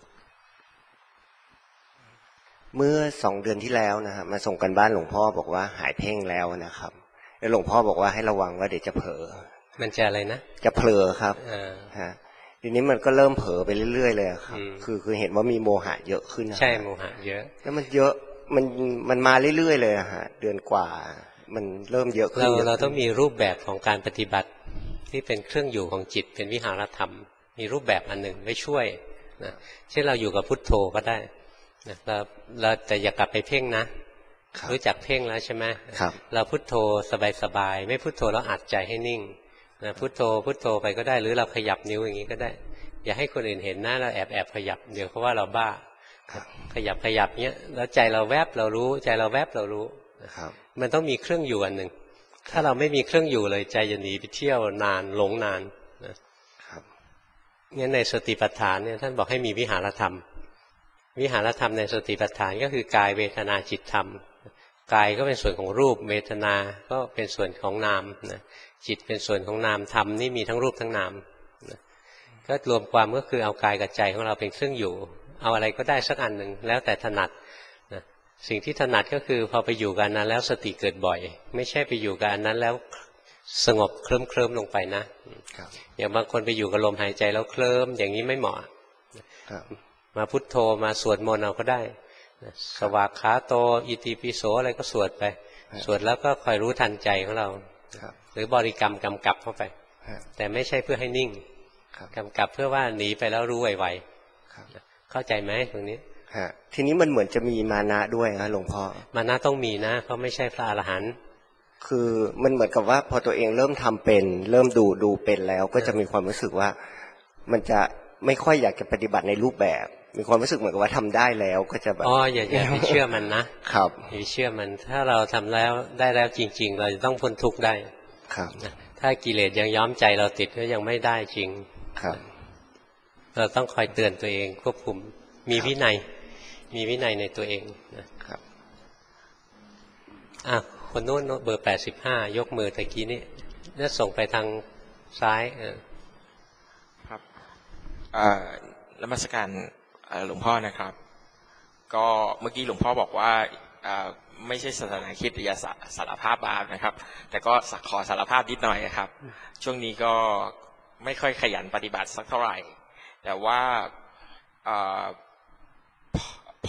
เมื่อสองเดือนที่แล้วนะฮะมาส่งกันบ้านหลวงพ่อบอกว่าหายเพ่งแล้วนะครับแล้วหลวงพ่อบอกว่าให้ระวังว่าเดี๋ยวจะเผลอมันจะอะไรนะจะเผลอครับฮะทีนี้มันก็เริ่มเผลอไปเรื่อยๆเลยครับคือคือเห็นว่ามีโมหะเยอะขึ้นนะใช่โมหะเยอะแล้วมันเยอะมันมันมาเรื่อยๆเลยฮะเดือนกว่ามันเริ่มเยอะขึ้นเราเราต้องมีรูปแบบของการปฏิบัติที่เป็นเครื่องอยู่ของจิตเป็นวิหารธรรมมีรูปแบบอันหนึ่งไว้ช่วยนะเช่นเราอยู่กับพุทโธก็ได้นะเราเราแต่อย่ากลับไปเพ่งนะรู้จักเพ่งแล้วใช่ไหมเราพุทโธสบายๆไม่พุทโธแล้วอัดใจให้นิ่งนะพุทโธพุทโธไปก็ได้หรือเราขยับนิ้วอย่างนี้ก็ได้อย่าให้คนอื่นเห็นนะเราแอบแอบขยับเดี๋ยวเขาว่าเราบ้าขยับขยับเนี้ยแล้วใจเราแวบเรารู้ใจเราแวบเรารู้มันต้องมีเครื่องอยู่อันหนึ่งถ้าเราไม่มีเครื่องอยู่เลยใจจะหนีไปเที่ยวนานหลงนานนะครับงั้นในสติปัฏฐานเนี่ยท่านบอกให้มีวิหารธรรมวิหารธรรมในสติปัฏฐานก็คือกายเวทนาจิตธรรมกายก็เป็นส่วนของรูปเวทนาก็เป็นส่วนของนามนะจิตเป็นส่วนของนามธรรมนี่มีทั้งรูปทั้งนามนะก็รวมความก็คือเอากายกับใจของเราเป็นเครื่องอยู่เอาอะไรก็ได้สักอันหนึ่งแล้วแต่ถนัดนะสิ่งที่ถนัดก็คือพอไปอยู่กันนั้นแล้วสติเกิดบ่อยไม่ใช่ไปอยู่กันนั้นแล้วสงบเคลิ้มเคลิ้มลงไปนะอย่างบางคนไปอยู่กับลมหายใจแล้วเคลิ้มอย่างนี้ไม่เหมาะมาพุทโธมาสวดมนต์เอาก็ได้สวากขาโตอิติปิโสอะไรก็สวดไปสวดแล้วก็คอยรู้ทันใจของเราหรือบริกรรมกำกับเข้าไปแต่ไม่ใช่เพื่อให้นิ่งกำกับเพื่อว่าหนีไปแล้วรู้ไวๆเข้าใจไหมตรงนี้ทีนี้มันเหมือนจะมีมานะด้วยนะหลวงพ่อมานะต้องมีนะเพราะไม่ใช่พระอรหันต์คือมันเหมือนกับว่าพอตัวเองเริ่มทำเป็นเริ่มดูดูเป็นแล้วก็จะมีความรู้สึกว่ามันจะไม่ค่อยอยากจะปฏิบัติในรูปแบบมีความรู้สึกเหมือนกับว่าทำได้แล้วก็จะแบบอ๋ออย่าอย่าไปเชื่อมันนะครับอย่าไปเชื่อมันถ้าเราทำแล้วได้แล้วจริงๆเราจะต้องพ้นทุกข์ได้ครับถ้ากิเลสยังย้อมใจเราติดก็ยังไม่ได้จริงครับเราต้องคอยเตือนตัวเองควบคุมมีวินัยมีวินัยในตัวเองนะครับอ่ะคนโน้นเบอร์แปดสิบห้ายกมือตะกี้นี้น่าส่งไปทางซ้ายเออครับอ่านมัสการหลวงพ่อนะครับก็เมื่อกี้หลวงพ่อบอกว่าไม่ใช่ศาสนาคริสต์อย่าสารภาพบาปนะครับแต่ก็ขอสารภาพนิดหน่อยครับช่วงนี้ก็ไม่ค่อยขยันปฏิบัติสักเท่าไหร่แต่ว่า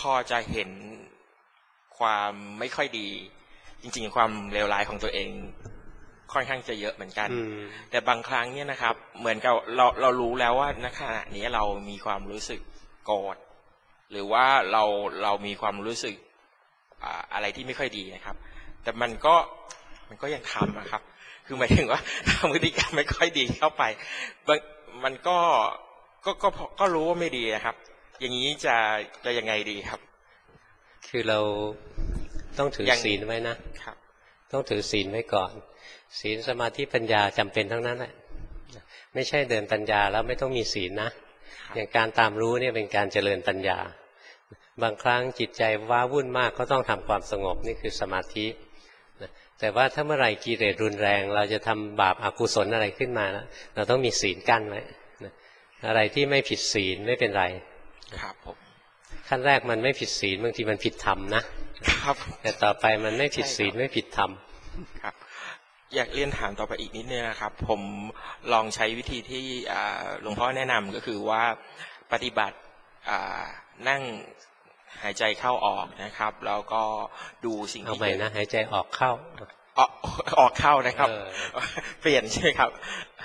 อจะเห็นความไม่ค่อยดีจริงๆความเลวร้ายของตัวเองค่อนข้างจะเยอะเหมือนกันแต่บางครั้งเนี่ยนะครับเหมือนกับเราเรารู้แล้วว่าณขณะนี้เรามีความรู้สึกโกรธหรือว่าเราเรามีความรู้สึกอะไรที่ไม่ค่อยดีนะครับแต่มันก็มันก็ยังทำนะครับคือหมายถึงว่าทำพฤติกรรมไม่ค่อยดีเข้าไปมันก็ก็ก็ก็รู้ว่าไม่ดีนะครับอย่างนี้จะจะยังไงดีครับคือเราต้องถือศีลไว้นะครับต้องถือศีลไว้ก่อนศีลสมาธิปัญญาจำเป็นทั้งนั้นแหละไม่ใช่เดินปัญญาแล้วไม่ต้องมีศีลนะอย่างการตามรู้เนี่ยเป็นการเจริญปัญญาบางครั้งจิตใจว้าวุ่นมากก็ต้องทำความสงบนี่คือสมาธิแต่ว่าถ้าเมื่อไหร่กิเลสรุนแรงเราจะทำบาปอกุศลอะไรขึ้นมาแล้วเราต้องมีศีลกั้นไว้อะไรที่ไม่ผิดศีลไม่เป็นไรครับผมขั้นแรกมันไม่ผิดศีลบางทีมันผิดธรรมนะครับแต่ต่อไปมันไม่ผิดศีลไม่ผิดธรรมครับอยากเรียนถามต่อไปอีกนิดนึงนะครับผมลองใช้วิธีที่หลวงพ่อแนะนำก็คือว่าปฏิบัตินั่งหายใจเข้าออกนะครับแล้วก็ดูสิ่งที่เอาใหม่นะหายใจออกเข้าออกออกเข้านะครับเปลี่ยนใช่ไหมครับ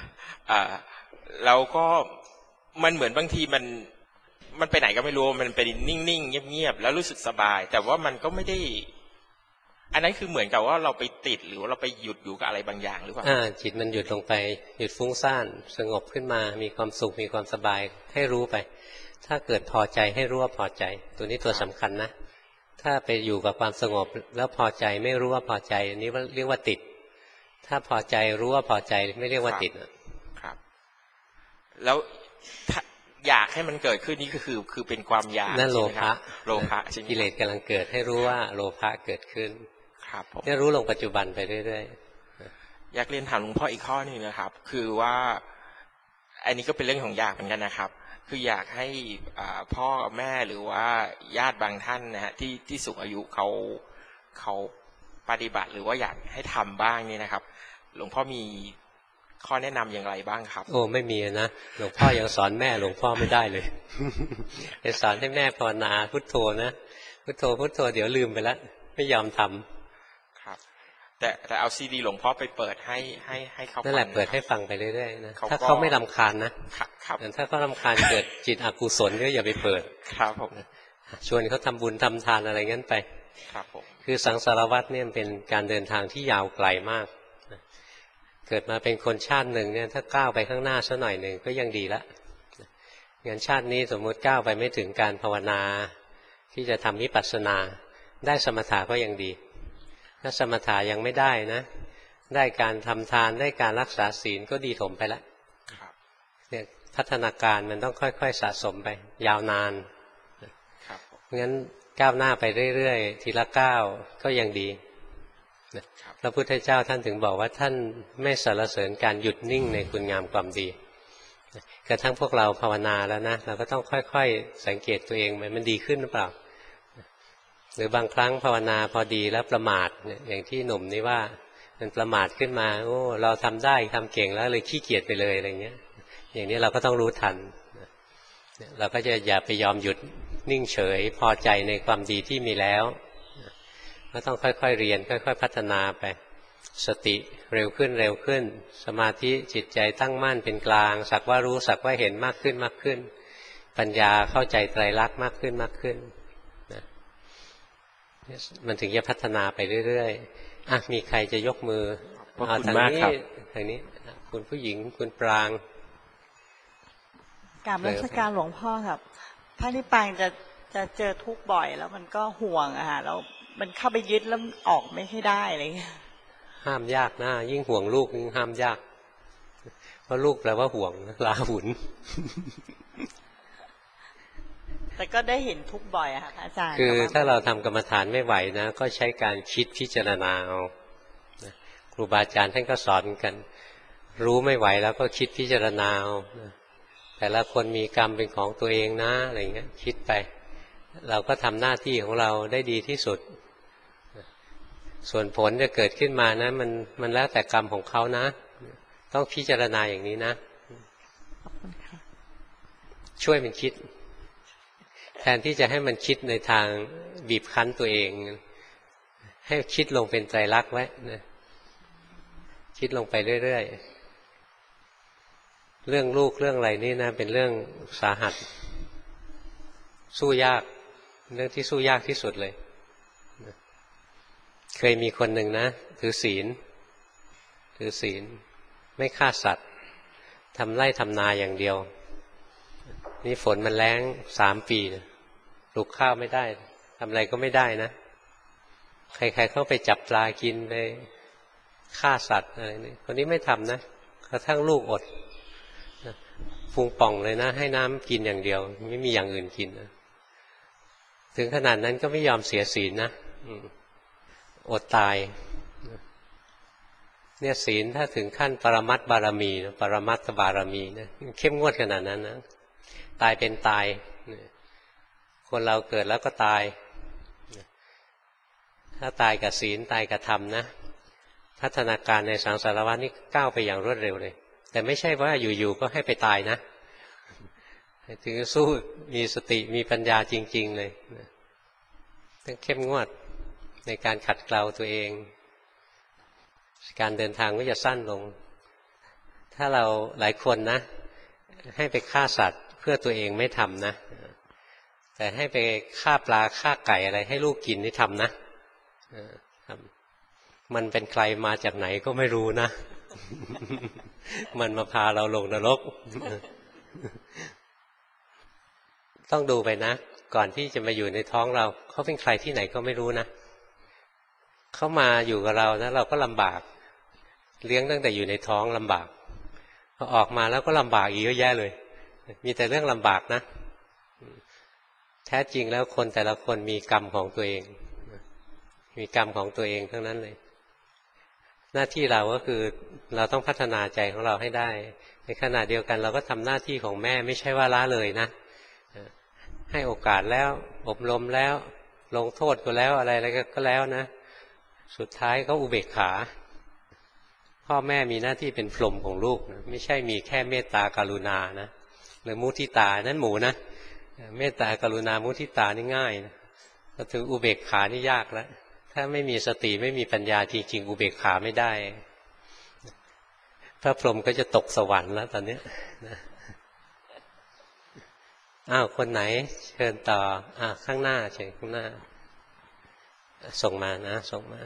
แล้วก็มันเหมือนบางทีมันมันไปไหนก็ไม่รู้มันเป็นนิ่งๆเงียบๆแล้วรู้สึกสบายแต่ว่ามันก็ไม่ได้อันนั้นคือเหมือนกับว่าเราไปติดหรือว่าเราไปหยุดอยู่กับอะไรบางอย่างหรือเปล่าอ่าจิตมันหยุดลงไปหยุดฟุ้งซ่านสงบขึ้นมามีความสุขมีความสบายให้รู้ไปถ้าเกิดพอใจให้รู้ว่าพอใจตัวนี้ตัวสำคัญนะถ้าไปอยู่กับความสงบแล้วพอใจไม่รู้ว่าพอใจอันนี้เรียกว่าติดถ้าพอใจรู้ว่าพอใจไม่เรียกว่าติดครับแล้วอยากให้มันเกิดขึ้นนี่ก็คือคือเป็นความอยากนั่นโลภะโลภะกิเลสกำลังเกิดให้รู้ว่าโลภะเกิดขึ้นครับผมเนี่ยรู้ลงปัจจุบันไปเรื่อยๆอยากเรียนถามหลวงพ่ออีกข้อนึงนะครับคือว่าอันนี้ก็เป็นเรื่องของอยากเหมือนกันนะครับคืออยากให้พ่อแม่หรือว่าญาติบางท่านนะฮะที่ที่สูงอายุเขาเขาปฏิบัติหรือว่าอยากให้ทำบ้างนี่นะครับหลวงพ่อมีข้อแนะนำอย่างไรบ้างครับโอ้ไม่มีนะหลวงพ่อยังสอนแม่หลวงพ่อไม่ได้เลยจะสอนให้แม่ภาวนาพุทโธนะพุทโธพุทโธเดี๋ยวลืมไปแล้วไม่ยอมทำครับแต่แต่เอาซีดีหลวงพ่อไปเปิดให้ให้ให้เขานั่นแหละเปิดให้ฟังไปเรื่อยๆนะถ้าเขาไม่รำคาญนะครับถ้าเขารำคาญเกิดจิตอกุศลก็อย่าไปเปิดครับผมชวนเขาทำบุญทำทานอะไรงั้นไปครับผมคือสังสารวัฏเนี่ยเป็นการเดินทางที่ยาวไกลมากเกิดมาเป็นคนชาติหนึ่งเนี่ยถ้าก้าวไปข้างหน้าสักหน่อยหนึ่งก็ยังดีละงั้นชาตินี้สมมุติก้าวไปไม่ถึงการภาวนาที่จะทำวิปัสสนาได้สมถะก็ยังดีถ้าสมถะยังไม่ได้นะได้การทำทานได้การรักษาศีลก็ดีถมไปแล้วเนี่ยพัฒนาการมันต้องค่อยๆสะสมไปยาวนานงั้นก้าวหน้าไปเรื่อยๆทีละก้าวก็ยังดีพระพุทธเจ้าท่านถึงบอกว่าท่านไม่สรรเสริญการหยุดนิ่งในคุณงามความดีกระทั่งพวกเราภาวนาแล้วนะเราก็ต้องค่อยๆสังเกตตัวเองมันดีขึ้นหรือเปล่าหรือบางครั้งภาวนาพอดีแล้วประมาทอย่างที่หนุ่มนี่ว่ามันประมาทขึ้นมาโอ้เราทำได้ทำเก่งแล้วเลยขี้เกียจไปเลยอะไรเงี้ยอย่างนี้เราก็ต้องรู้ทันเราก็จะอย่าไปยอมหยุดนิ่งเฉยพอใจในความดีที่มีแล้วก็ต้องค่อยๆเรียนค่อยๆพัฒนาไปสติเร็วขึ้นเร็วขึ้นสมาธิจิตใจตั้งมั่นเป็นกลางสักว่ารู้สักว่าเห็นมากขึ้นมากขึ้นปัญญาเข้าใจไตรลักษณ์มากขึ้นมากขึ้นนะมันถึงจะพัฒนาไปเรื่อยๆอ่ะมีใครจะยกมือเอาทางนี้ทางนี้คุณผู้หญิงคุณปรางกราบนมัสการหลวงพ่อครับพระนิพพานจะจะเจอทุกข์บ่อยแล้วมันก็ห่วงอะฮะแล้วมันเข้าไปยึดแล้วออกไม่ให้ได้อะไรเงี้ยห้ามยากนะยิ่งห่วงลูกยิ่งห้ามยากเพราะลูกแปลว่าห่วงลาหุนแต่ก็ได้เห็นทุกข์บ่อยอะค่ะอาจารย์คือถ้าเราทำกรรมฐานไม่ไหวนะก็ใช้การคิดพิจารณาเอาครูบาอาจารย์ท่านก็สอนกันรู้ไม่ไหวแล้วก็คิดพิจารณาเอาแต่ละคนมีกรรมเป็นของตัวเองนะอะไรเงี้ยคิดไปเราก็ทำหน้าที่ของเราได้ดีที่สุดส่วนผลจะเกิดขึ้นมานะมันมันแล้วแต่กรรมของเขานะต้องพิจารณาอย่างนี้นะช่วยมันคิดแทนที่จะให้มันคิดในทางบีบคั้นตัวเองให้คิดลงเป็นไตรลักษณ์ไว้นะคิดลงไปเรื่อยๆเรื่องลูกเรื่องอะไรนี่นะเป็นเรื่องสาหัสสู้ยากเรื่องที่สู้ยากที่สุดเลยเคยมีคนหนึ่งนะถือศีลถือศีลไม่ฆ่าสัตว์ทำไร่ทำนาอย่างเดียวนี่ฝนมันแล้งสามปีปลูกข้าวไม่ได้ทำอะไรก็ไม่ได้นะใครๆเข้าไปจับปลากินไปฆ่าสัตว์อะไรนี่คนนี้ไม่ทำนะกระทั่งลูกอดพุงป่องเลยนะให้น้ำกินอย่างเดียวไม่มีอย่างอื่นกินนะถึงขนาดนั้นก็ไม่ยอมเสียศีลนะอดตายเนี่ยศีลถ้าถึงขั้นปรมัตถบารมีปรมัตถบารมีนะเข้มงวดขนาดนั้นนะตายเป็นตายคนเราเกิดแล้วก็ตายถ้าตายกับศีลตายกับธรรมนะพัฒนาการในสังสารวัฏนี่ก้าวไปอย่างรวดเร็วเลยแต่ไม่ใช่ว่าอยู่ๆก็ให้ไปตายนะถึงสู้มีสติมีปัญญาจริงๆเลยต้องเข้มงวดในการขัดเกลาตัวเองการเดินทางก็จะสั้นลงถ้าเราหลายคนนะให้ไปฆ่าสัตว์เพื่อตัวเองไม่ทำนะแต่ให้ไปฆ่าปลาฆ่าไก่อะไรให้ลูกกินนี่ทำนะมันเป็นใครมาจากไหนก็ไม่รู้นะ มันมาพาเราลงนรก ต้องดูไปนะก่อนที่จะมาอยู่ในท้องเราเขาเป็นใครที่ไหนก็ไม่รู้นะเขามาอยู่กับเรานะเราก็ลำบากเลี้ยงตั้งแต่อยู่ในท้องลำบากพอออกมาแล้วก็ลำบากอีกเยอะแยะเลยมีแต่เรื่องลำบากนะแท้จริงแล้วคนแต่ละคนมีกรรมของตัวเองมีกรรมของตัวเองทั้งนั้นเลยหน้าที่เราก็คือเราต้องพัฒนาใจของเราให้ได้ในขณะเดียวกันเราก็ทำหน้าที่ของแม่ไม่ใช่ว่าละเลยนะให้โอกาสแล้วอบรมแล้วลงโทษก็แล้วอะไรอะไรก็แล้วนะสุดท้ายก็อุเบกขาพ่อแม่มีหน้าที่เป็นพรหมของลูกนะไม่ใช่มีแค่เมตตากรุณานะหรือมุทิตานั้นหมูนะเมตตากรุณามุทิตานี่ง่ายนะพอถึงอุเบกขานี่ยากแล้วถ้าไม่มีสติไม่มีปัญญาจริงๆอุเบกขาไม่ได้พระพรหมก็จะตกสวรรค์แล้วตอนนี้นะอ้าวคนไหนเชิญต่ออ่าข้างหน้าเชิญข้างหน้าส่งมานะส่งมา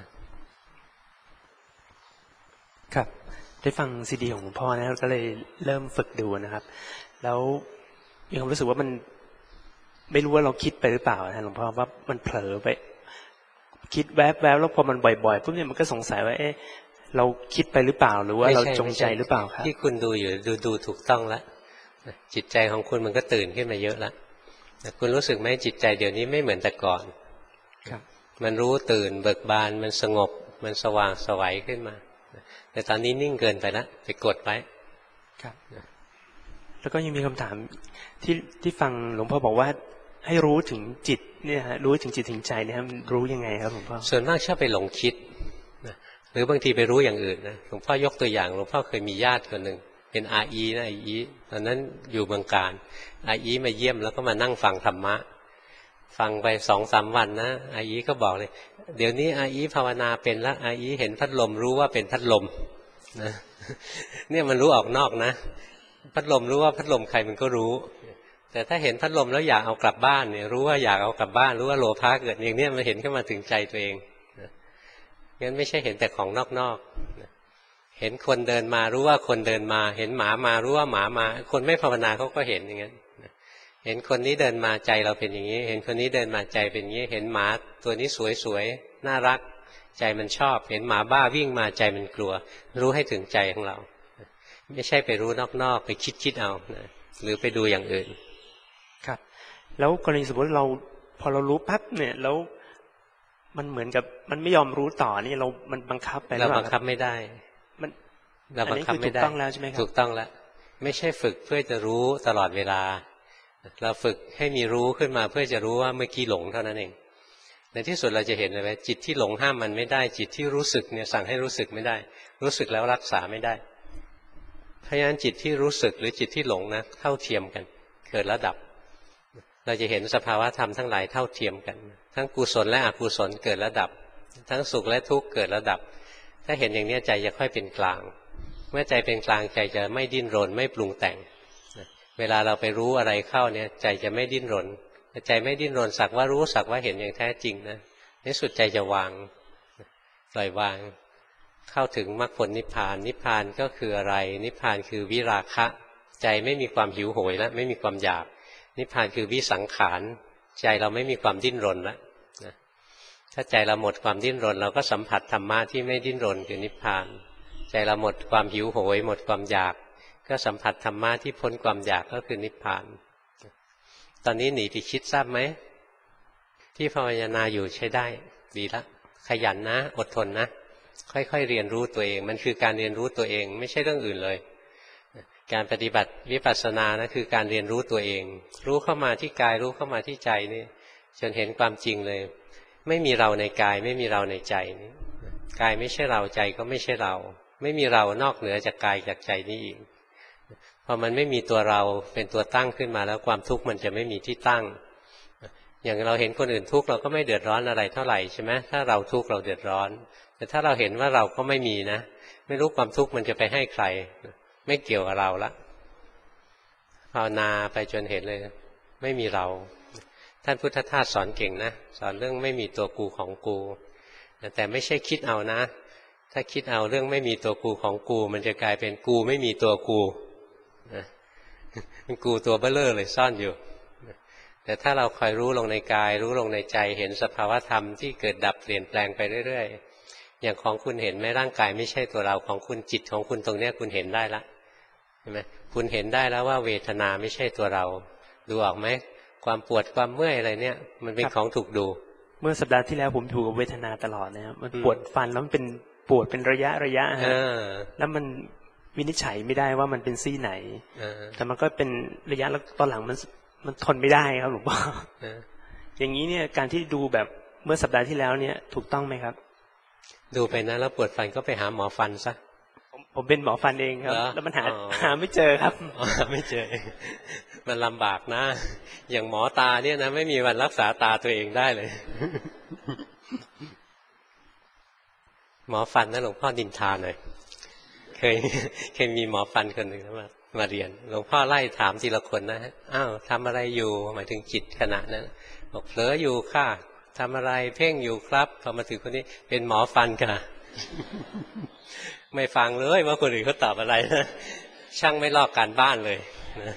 ครับได้ฟังซีดีของหลวงพ่อนะก็เลยเริ่มฝึกดูนะครับแล้วมีความรู้สึกว่ามันไม่รู้ว่าเราคิดไปหรือเปล่านะหลวงพ่อว่ามันเผลอไปคิดแวบๆแล้วพอมันบ่อยๆปุ๊บเนี่ยมันก็สงสัยว่าเอ๊ะเราคิดไปหรือเปล่าหรือว่าเราจงใจหรือเปล่าครับที่คุณดูอยู่ดูดูถูกต้องแล้วจิตใจของคุณมันก็ตื่นขึ้นมาเยอะแล้วคุณรู้สึกไหมจิตใจเดี๋ยวนี้ไม่เหมือนแต่ก่อนครับมันรู้ตื่นเบิกบานมันสงบมันสว่างไสวขึ้นมาแต่ตอนนี้นิ่งเกินไปแล้วไปกดไว้ครับแล้วก็ยังมีคำถามที่ที่ฟังหลวงพ่อบอกว่าให้รู้ถึงจิตเนี่ยฮะรู้ถึงจิตถึงใจเนี่ยรู้ยังไงครับหลวงพ่อส่วนมากชอบไปหลงคิดนะหรือบางทีไปรู้อย่างอื่นนะหลวงพ่อยกตัวอย่างหลวงพ่อเคยมีญาติคนหนึ่งเป็นอาอีนะอาอีตอนนั้นอยู่เมืองการอาอีมาเยี่ยมแล้วก็มานั่งฟังธรรมะฟังไปสองสามวันนะอาอีก็บอกเลยเดี๋ยวนี้อาอีภาวนาเป็นแล้วอาอีเห็นพัดลมรู้ว่าเป็นพัดลมนะเนี่ยมันรู้ออกนอกนะพัดลมรู้ว่าพัดลมใครมันก็รู้แต่ถ้าเห็นพัดลมแล้วอยากเอากลับบ้านเนี่ยรู้ว่าอยากเอากลับบ้านรู้ว่าโลภะเกิดอย่างนี้มันเห็นขึ้นมาถึงใจตัวเองนะงั้นไม่ใช่เห็นแต่ของนอกๆนะเห็นคนเดินมารู้ว่าคนเดินมาเห็นหมามารู้ว่าหมามาคนไม่ภาวนาเขาก็เห็นอย่างนั้นนะเห็นคนนี้เดินมาใจเราเป็นอย่างนี้เห็นคนนี้เดินมาใจเป็นอย่างนี้เห็นหมาตัวนี้สวยๆน่ารักใจมันชอบเห็นหมาบ้าวิ่งมาใจมันกลัวรู้ให้ถึงใจของเราไม่ใช่ไปรู้นอกๆไปคิดๆเอานะหรือไปดูอย่างอื่นครับแล้วกรณีสมมติเราพอเรารู้ปั๊บเนี่ยแล้วมันเหมือนกับมันไม่ยอมรู้ต่อนี่เรามันบังคับไปเราบังคับไม่ได้มันเราบังคับไม่ได้ถูกต้องแล้วใช่ไหมครับถูกต้องแล้วไม่ใช่ฝึกเพื่อจะรู้ตลอดเวลาเราฝึกให้มีรู้ขึ้นมาเพื่อจะรู้ว่าเมื่อกี้หลงเท่านั้นเองในที่สุดเราจะเห็นเลยว่าจิตที่หลงห้ามมันไม่ได้จิตที่รู้สึกเนี่ยสั่งให้รู้สึกไม่ได้รู้สึกแล้วรักษาไม่ได้เพราะฉะนั้นจิตที่รู้สึกหรือจิตที่หลงนะเท่าเทียมกันเกิดแล้วดับเราจะเห็นสภาวะธรรมทั้งหลายเท่าเทียมกันทั้งกุศลและอกุศลเกิดและดับทั้งสุขและทุกข์เกิดและดับถ้าเห็นอย่างนี้ใจจะค่อยเป็นกลางเมื่อใจเป็นกลางใจจะไม่ดิ้นรนไม่ปรุงแต่งเวลาเราไปรู้อะไรเข้าเนี่ยใจจะไม่ดิ้นรนใจไม่ดิ้นรนสักว่ารู้สักว่าเห็นอย่างแท้จริงนะในสุดใจจะวางปล่อยวางเข้าถึงมรรคผลนิพพานนิพพานก็คืออะไรนิพพานคือวิราคะใจไม่มีความหิวโหยแล้วไม่มีความอยากนิพพานคือวิสังขารใจเราไม่มีความดิ้นรนแล้วนะถ้าใจเราหมดความดิ้นรนเราก็สัมผัสธรรมะที่ไม่ดิ้นรนคือนิพพานใจเราหมดความหิวโหยหมดความอยากก็สัมผัสธรรมะที่พ้นความอยากก็คือนิพพานตอนนี้หนีไปคิดทราบไหมที่ภาวนาอยู่ใช้ได้ดีละขยันนะอดทนนะค่อยๆเรียนรู้ตัวเองมันคือการเรียนรู้ตัวเองไม่ใช่เรื่องอื่นเลยการปฏิบัติวิปัสสนานะคือการเรียนรู้ตัวเองรู้เข้ามาที่กายรู้เข้ามาที่ใจนี่จนเห็นความจริงเลยไม่มีเราในกายไม่มีเราในใจนี่กายไม่ใช่เราใจก็ไม่ใช่เราไม่มีเรานอกเหนือจากกายจากใจนี่อีกพอมันไม่มีตัวเราเป็นตัวตั้งขึ้นมาแล้วความทุกข์มันจะไม่มีที่ตั้งอย่างเราเห็นคนอื่นทุกข์เราก็ไม่เดือดร้อนอะไรเท่าไหร่ใช่ไหมถ้าเราทุกข์เราเดือดร้อนแต่ถ้าเราเห็นว่าเราก็ไม่มีนะไม่รู้ความทุกข์มันจะไปให้ใครไม่เกี่ยวกับเราละภาวนาไปจนเห็นเลยไม่มีเราท่านพุทธทาสสอนเก่งนะสอนเรื่องไม่มีตัวกูของกูแต่ไม่ใช่คิดเอานะถ้าคิดเอาเรื่องไม่มีตัวกูของกูมันจะกลายเป็นกูไม่มีตัวกูเป็นกูตัวเบ้อเร่อเลยซ่อนอยู่แต่ถ้าเราคอยรู้ลงในกายรู้ลงในใจเห็นสภาวธรรมที่เกิดดับเปลี่ยนแปลงไปเรื่อยๆอย่างของคุณเห็นไหมร่างกายไม่ใช่ตัวเราของคุณจิตของคุณตรงนี้คุณเห็นได้ละเห็นไหมคุณเห็นได้แล้วว่าเวทนาไม่ใช่ตัวเราดูออกไหมความปวดความเมื่อยอะไรเนี่ยมันเป็นของถูกดูเมื่อสัปดาห์ที่แล้วผมถูกกับเวทนาตลอดนะครับมันปวดฟันแล้วมันเป็นปวดเป็นระยะระยะฮะแล้วมันวินิจฉัยไม่ได้ว่ามันเป็นซี่ไหนแต่มันก็เป็นระยะแล้วตอนหลังมันมันทนไม่ได้ครับหลวงพ่ออย่างนี้เนี่ยการที่ดูแบบเมื่อสัปดาห์ที่แล้วเนี่ยถูกต้องไหมครับดูไปนะแล้วปวดฟันก็ไปหาหมอฟันซะผมผมเป็นหมอฟันเองครับแล้วมันหาหาไม่เจอครับไม่เจอมันลำบากนะอย่างหมอตาเนี่ยนะไม่มีวันรักษาตาตัวเองได้เลยหมอฟันนะหลวงพ่อดินทาหน่อยเคยเคยมีหมอฟันคนหนึ่งมามาเรียนหลวงพ่อไล่ถามทีละคนนะอ้าวทำอะไรอยู่หมายถึงจิตขณะนั้นบอกเผลออยู่ค่ะทำอะไรเพ่งอยู่ครับพอมาถึงคนนี้เป็นหมอฟันค่ะไม่ฟังเลยว่าคนอื่นเขาตอบอะไรนะช่างไม่ลอกการบ้านเลยนะ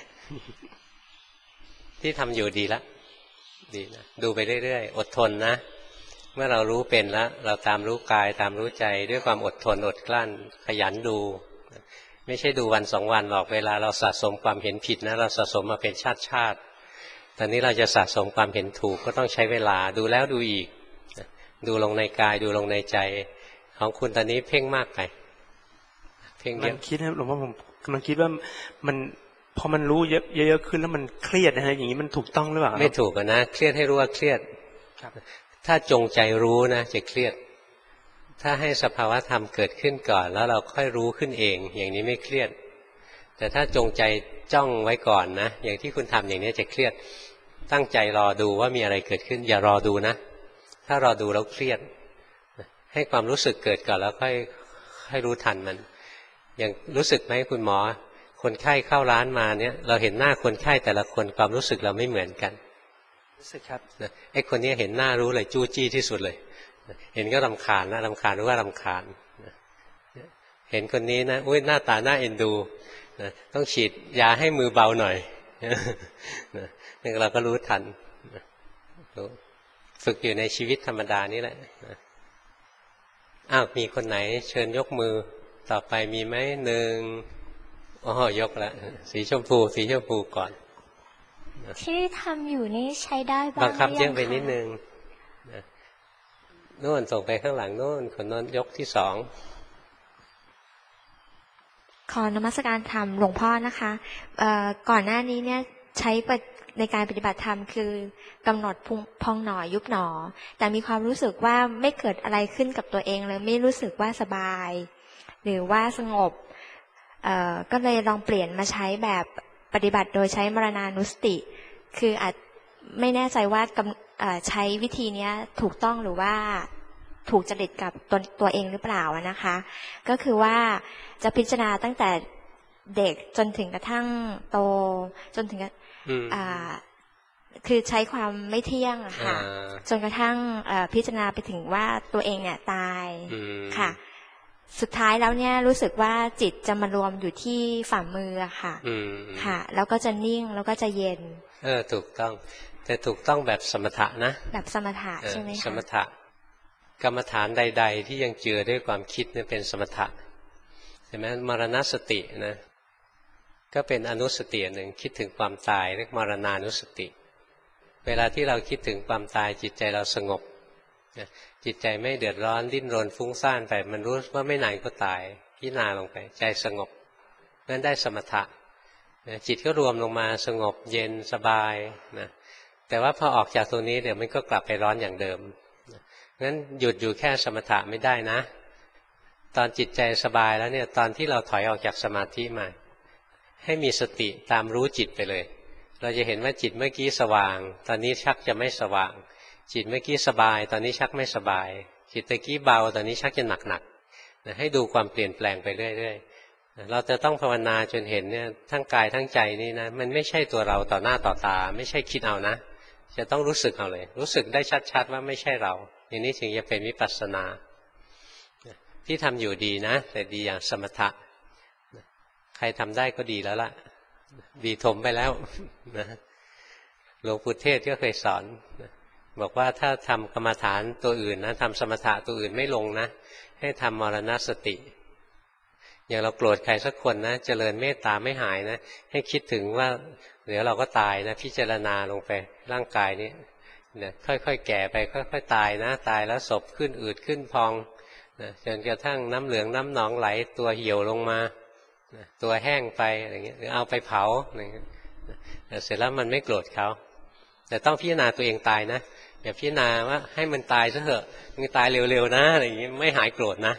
ที่ทำอยู่ดีละดีนะดูไปเรื่อยๆอดทนนะเมื่อเรารู้เป็นแล้วเราตามรู้กายตามรู้ใจด้วยความอดทนอดกลั้นขยันดูไม่ใช่ดูวันสองวันหรอกเวลาเราสะสมความเห็นผิดนะเราสะสมมาเป็นชาติชาติตอนนี้เราจะสะสมความเห็นถูกก็ต้องใช้เวลาดูแล้วดูอีกดูลงในกายดูลงในใจของคุณตอนนี้เพ่งมากไปเพ่งเยอะมันคิดนะหลวงพ่อผมมันคิดว่ามันพอมันรู้เยอะเยอะขึ้นแล้วมันเครียดนะฮะอย่างนี้มันถูกต้องหรือเปล่าไม่ถูกนะเครียดให้รู้ว่าเครียดถ้าจงใจรู้นะจะเครียดถ้าให้สภาวะธรรมเกิดขึ้นก่อนแล้วเราค่อยรู้ขึ้นเองอย่างนี้ไม่เครียดแต่ถ้าจงใจจ้องไว้ก่อนนะอย่างที่คุณทำอย่างนี้จะเครียดตั้งใจรอดูว่ามีอะไรเกิดขึ้นอย่ารอดูนะถ้ารอดูแล้วเครียดให้ความรู้สึกเกิดก่อนแล้วค่อยให้รู้ทันมันอย่างรู้สึกไหมคุณหมอคนไข้เข้าร้านมาเนี่ยเราเห็นหน้าคนไข้แต่ละคนความรู้สึกเราไม่เหมือนกันรู้สึกครับไอ้คนนี้เห็นหน้ารู้เลยจู้จี้ที่สุดเลยเห็นก็รำคาญนะรำคาญรู้ว่ารำคาญเห็นคนนี้นะอุ้ยหน้าตาหน้าเอ็นดูต้องฉีดยาให้มือเบาหน่อยนี่เราก็รู้ทันฝึกอยู่ในชีวิตธรรมดานี่แหละอ้าวมีคนไหนเชิญยกมือต่อไปมีไหมหนึ่งอ๋อยกแล้วสีชมพูสีชมพูก่อนที่ทำอยู่นี่ใช้ได้บ้างบังคับเยอะไปนิดนึงโน่นส่งไปข้างหลังโน่นคนโน่นยกที่สองขอนมัสการธรรมหลวงพ่อนะคะก่อนหน้านี้เนี่ยใช้ในการปฏิบัติธรรมคือกำหนดพองหนอยุบหนอแต่มีความรู้สึกว่าไม่เกิดอะไรขึ้นกับตัวเองเลยไม่รู้สึกว่าสบายหรือว่าสงบก็เลยลองเปลี่ยนมาใช้แบบปฏิบัติโดยใช้มรณานุสติคืออาจไม่แน่ใจว่ากำใช้วิธีนี้ถูกต้องหรือว่าถูกจริตกับตัวตัวเองหรือเปล่านะคะ ก็คือว่าจะพิจารณาตั้งแต่เด็กจนถึงกระทั่งโตจนถึงอ่าคือใช้ความไม่เที่ยงอะค่ะจนกระทั่งพิจารณาไปถึงว่าตัวเองเนี่ยตายค่ะสุดท้ายแล้วเนี่ยรู้สึกว่าจิตจะมารวมอยู่ที่ฝ่ามืออะค่ะค่ะแล้วก็จะนิ่งแล้วก็จะเย็นเออถูกต้องแต่ถูกต้องแบบสมถะนะแบบสมถะใช่ไหมคะสมถะกรรมฐานใดๆที่ยังเจือด้วยความคิดเนี่ยเป็นสมถะใช่ไหมมรณสตินะก็เป็นอนุสติหนึ่งคิดถึงความตายเรียกมรณานุสติเวลาที่เราคิดถึงความตายจิตใจเราสงบจิตใจไม่เดือดร้อนดิ้นรนฟุ้งซ่านไปมันรู้ว่าไม่นานก็ตายพิจารณาลงไปใจสงบนั่นได้สมถะจิตก็รวมลงมาสงบเย็นสบายนะแต่ว่าพอออกจากตรงนี้เดี๋ยวมันก็กลับไปร้อนอย่างเดิมงั้นหยุดอยู่แค่สมถะไม่ได้นะตอนจิตใจสบายแล้วเนี่ยตอนที่เราถอยออกจากสมาธิมาให้มีสติตามรู้จิตไปเลยเราจะเห็นว่าจิตเมื่อกี้สว่างตอนนี้ชักจะไม่สว่างจิตเมื่อกี้สบายตอนนี้ชักไม่สบายจิตตะกี้เบาตอนนี้ชักจะหนักๆนะให้ดูความเปลี่ยนแปลงไปเรื่อยๆเราจะต้องภาวนาจนเห็นเนี่ยทั้งกายทั้งใจนี่นะมันไม่ใช่ตัวเราต่อหน้าต่อตาไม่ใช่คิดเอานะจะต้องรู้สึกเอาเลยรู้สึกได้ชัดๆว่าไม่ใช่เราอย่างนี้ถึงจะเป็นวิปัสสนาที่ทำอยู่ดีนะแต่ดีอย่างสมถะใครทำได้ก็ดีแล้วล่ะดีถมไปแล้วนะหลวงปู่เทศก็เคยสอนบอกว่าถ้าทำกรรมฐานตัวอื่นนะทำสมถะตัวอื่นไม่ลงนะให้ทำมรณสติอย่างเราโกรธใครสักคนนะเจริญเมตตาไม่หายนะให้คิดถึงว่าเดี๋ยวเราก็ตายนะพิจารณาลงไปร่างกายนี้นะค่อยๆแก่ไปค่อยๆตายนะตายแล้วศพขึ้นอืดขึ้นพองนะจนกระทั่งน้ำเหลืองน้ำหนองไหลตัวเหี่ยวลงมานะตัวแห้งไปอะไรเงี้ยหรือเอาไปเผาอะไรเงี้ยนะเสร็จแล้วมันไม่โกรธเขาแต่ต้องพิจารณาตัวเองตายนะอย่าพิจารณาว่าให้มันตายซะเถอะมันตายเร็วๆนะอะไรอย่างงี้ไม่หายโกรธนะ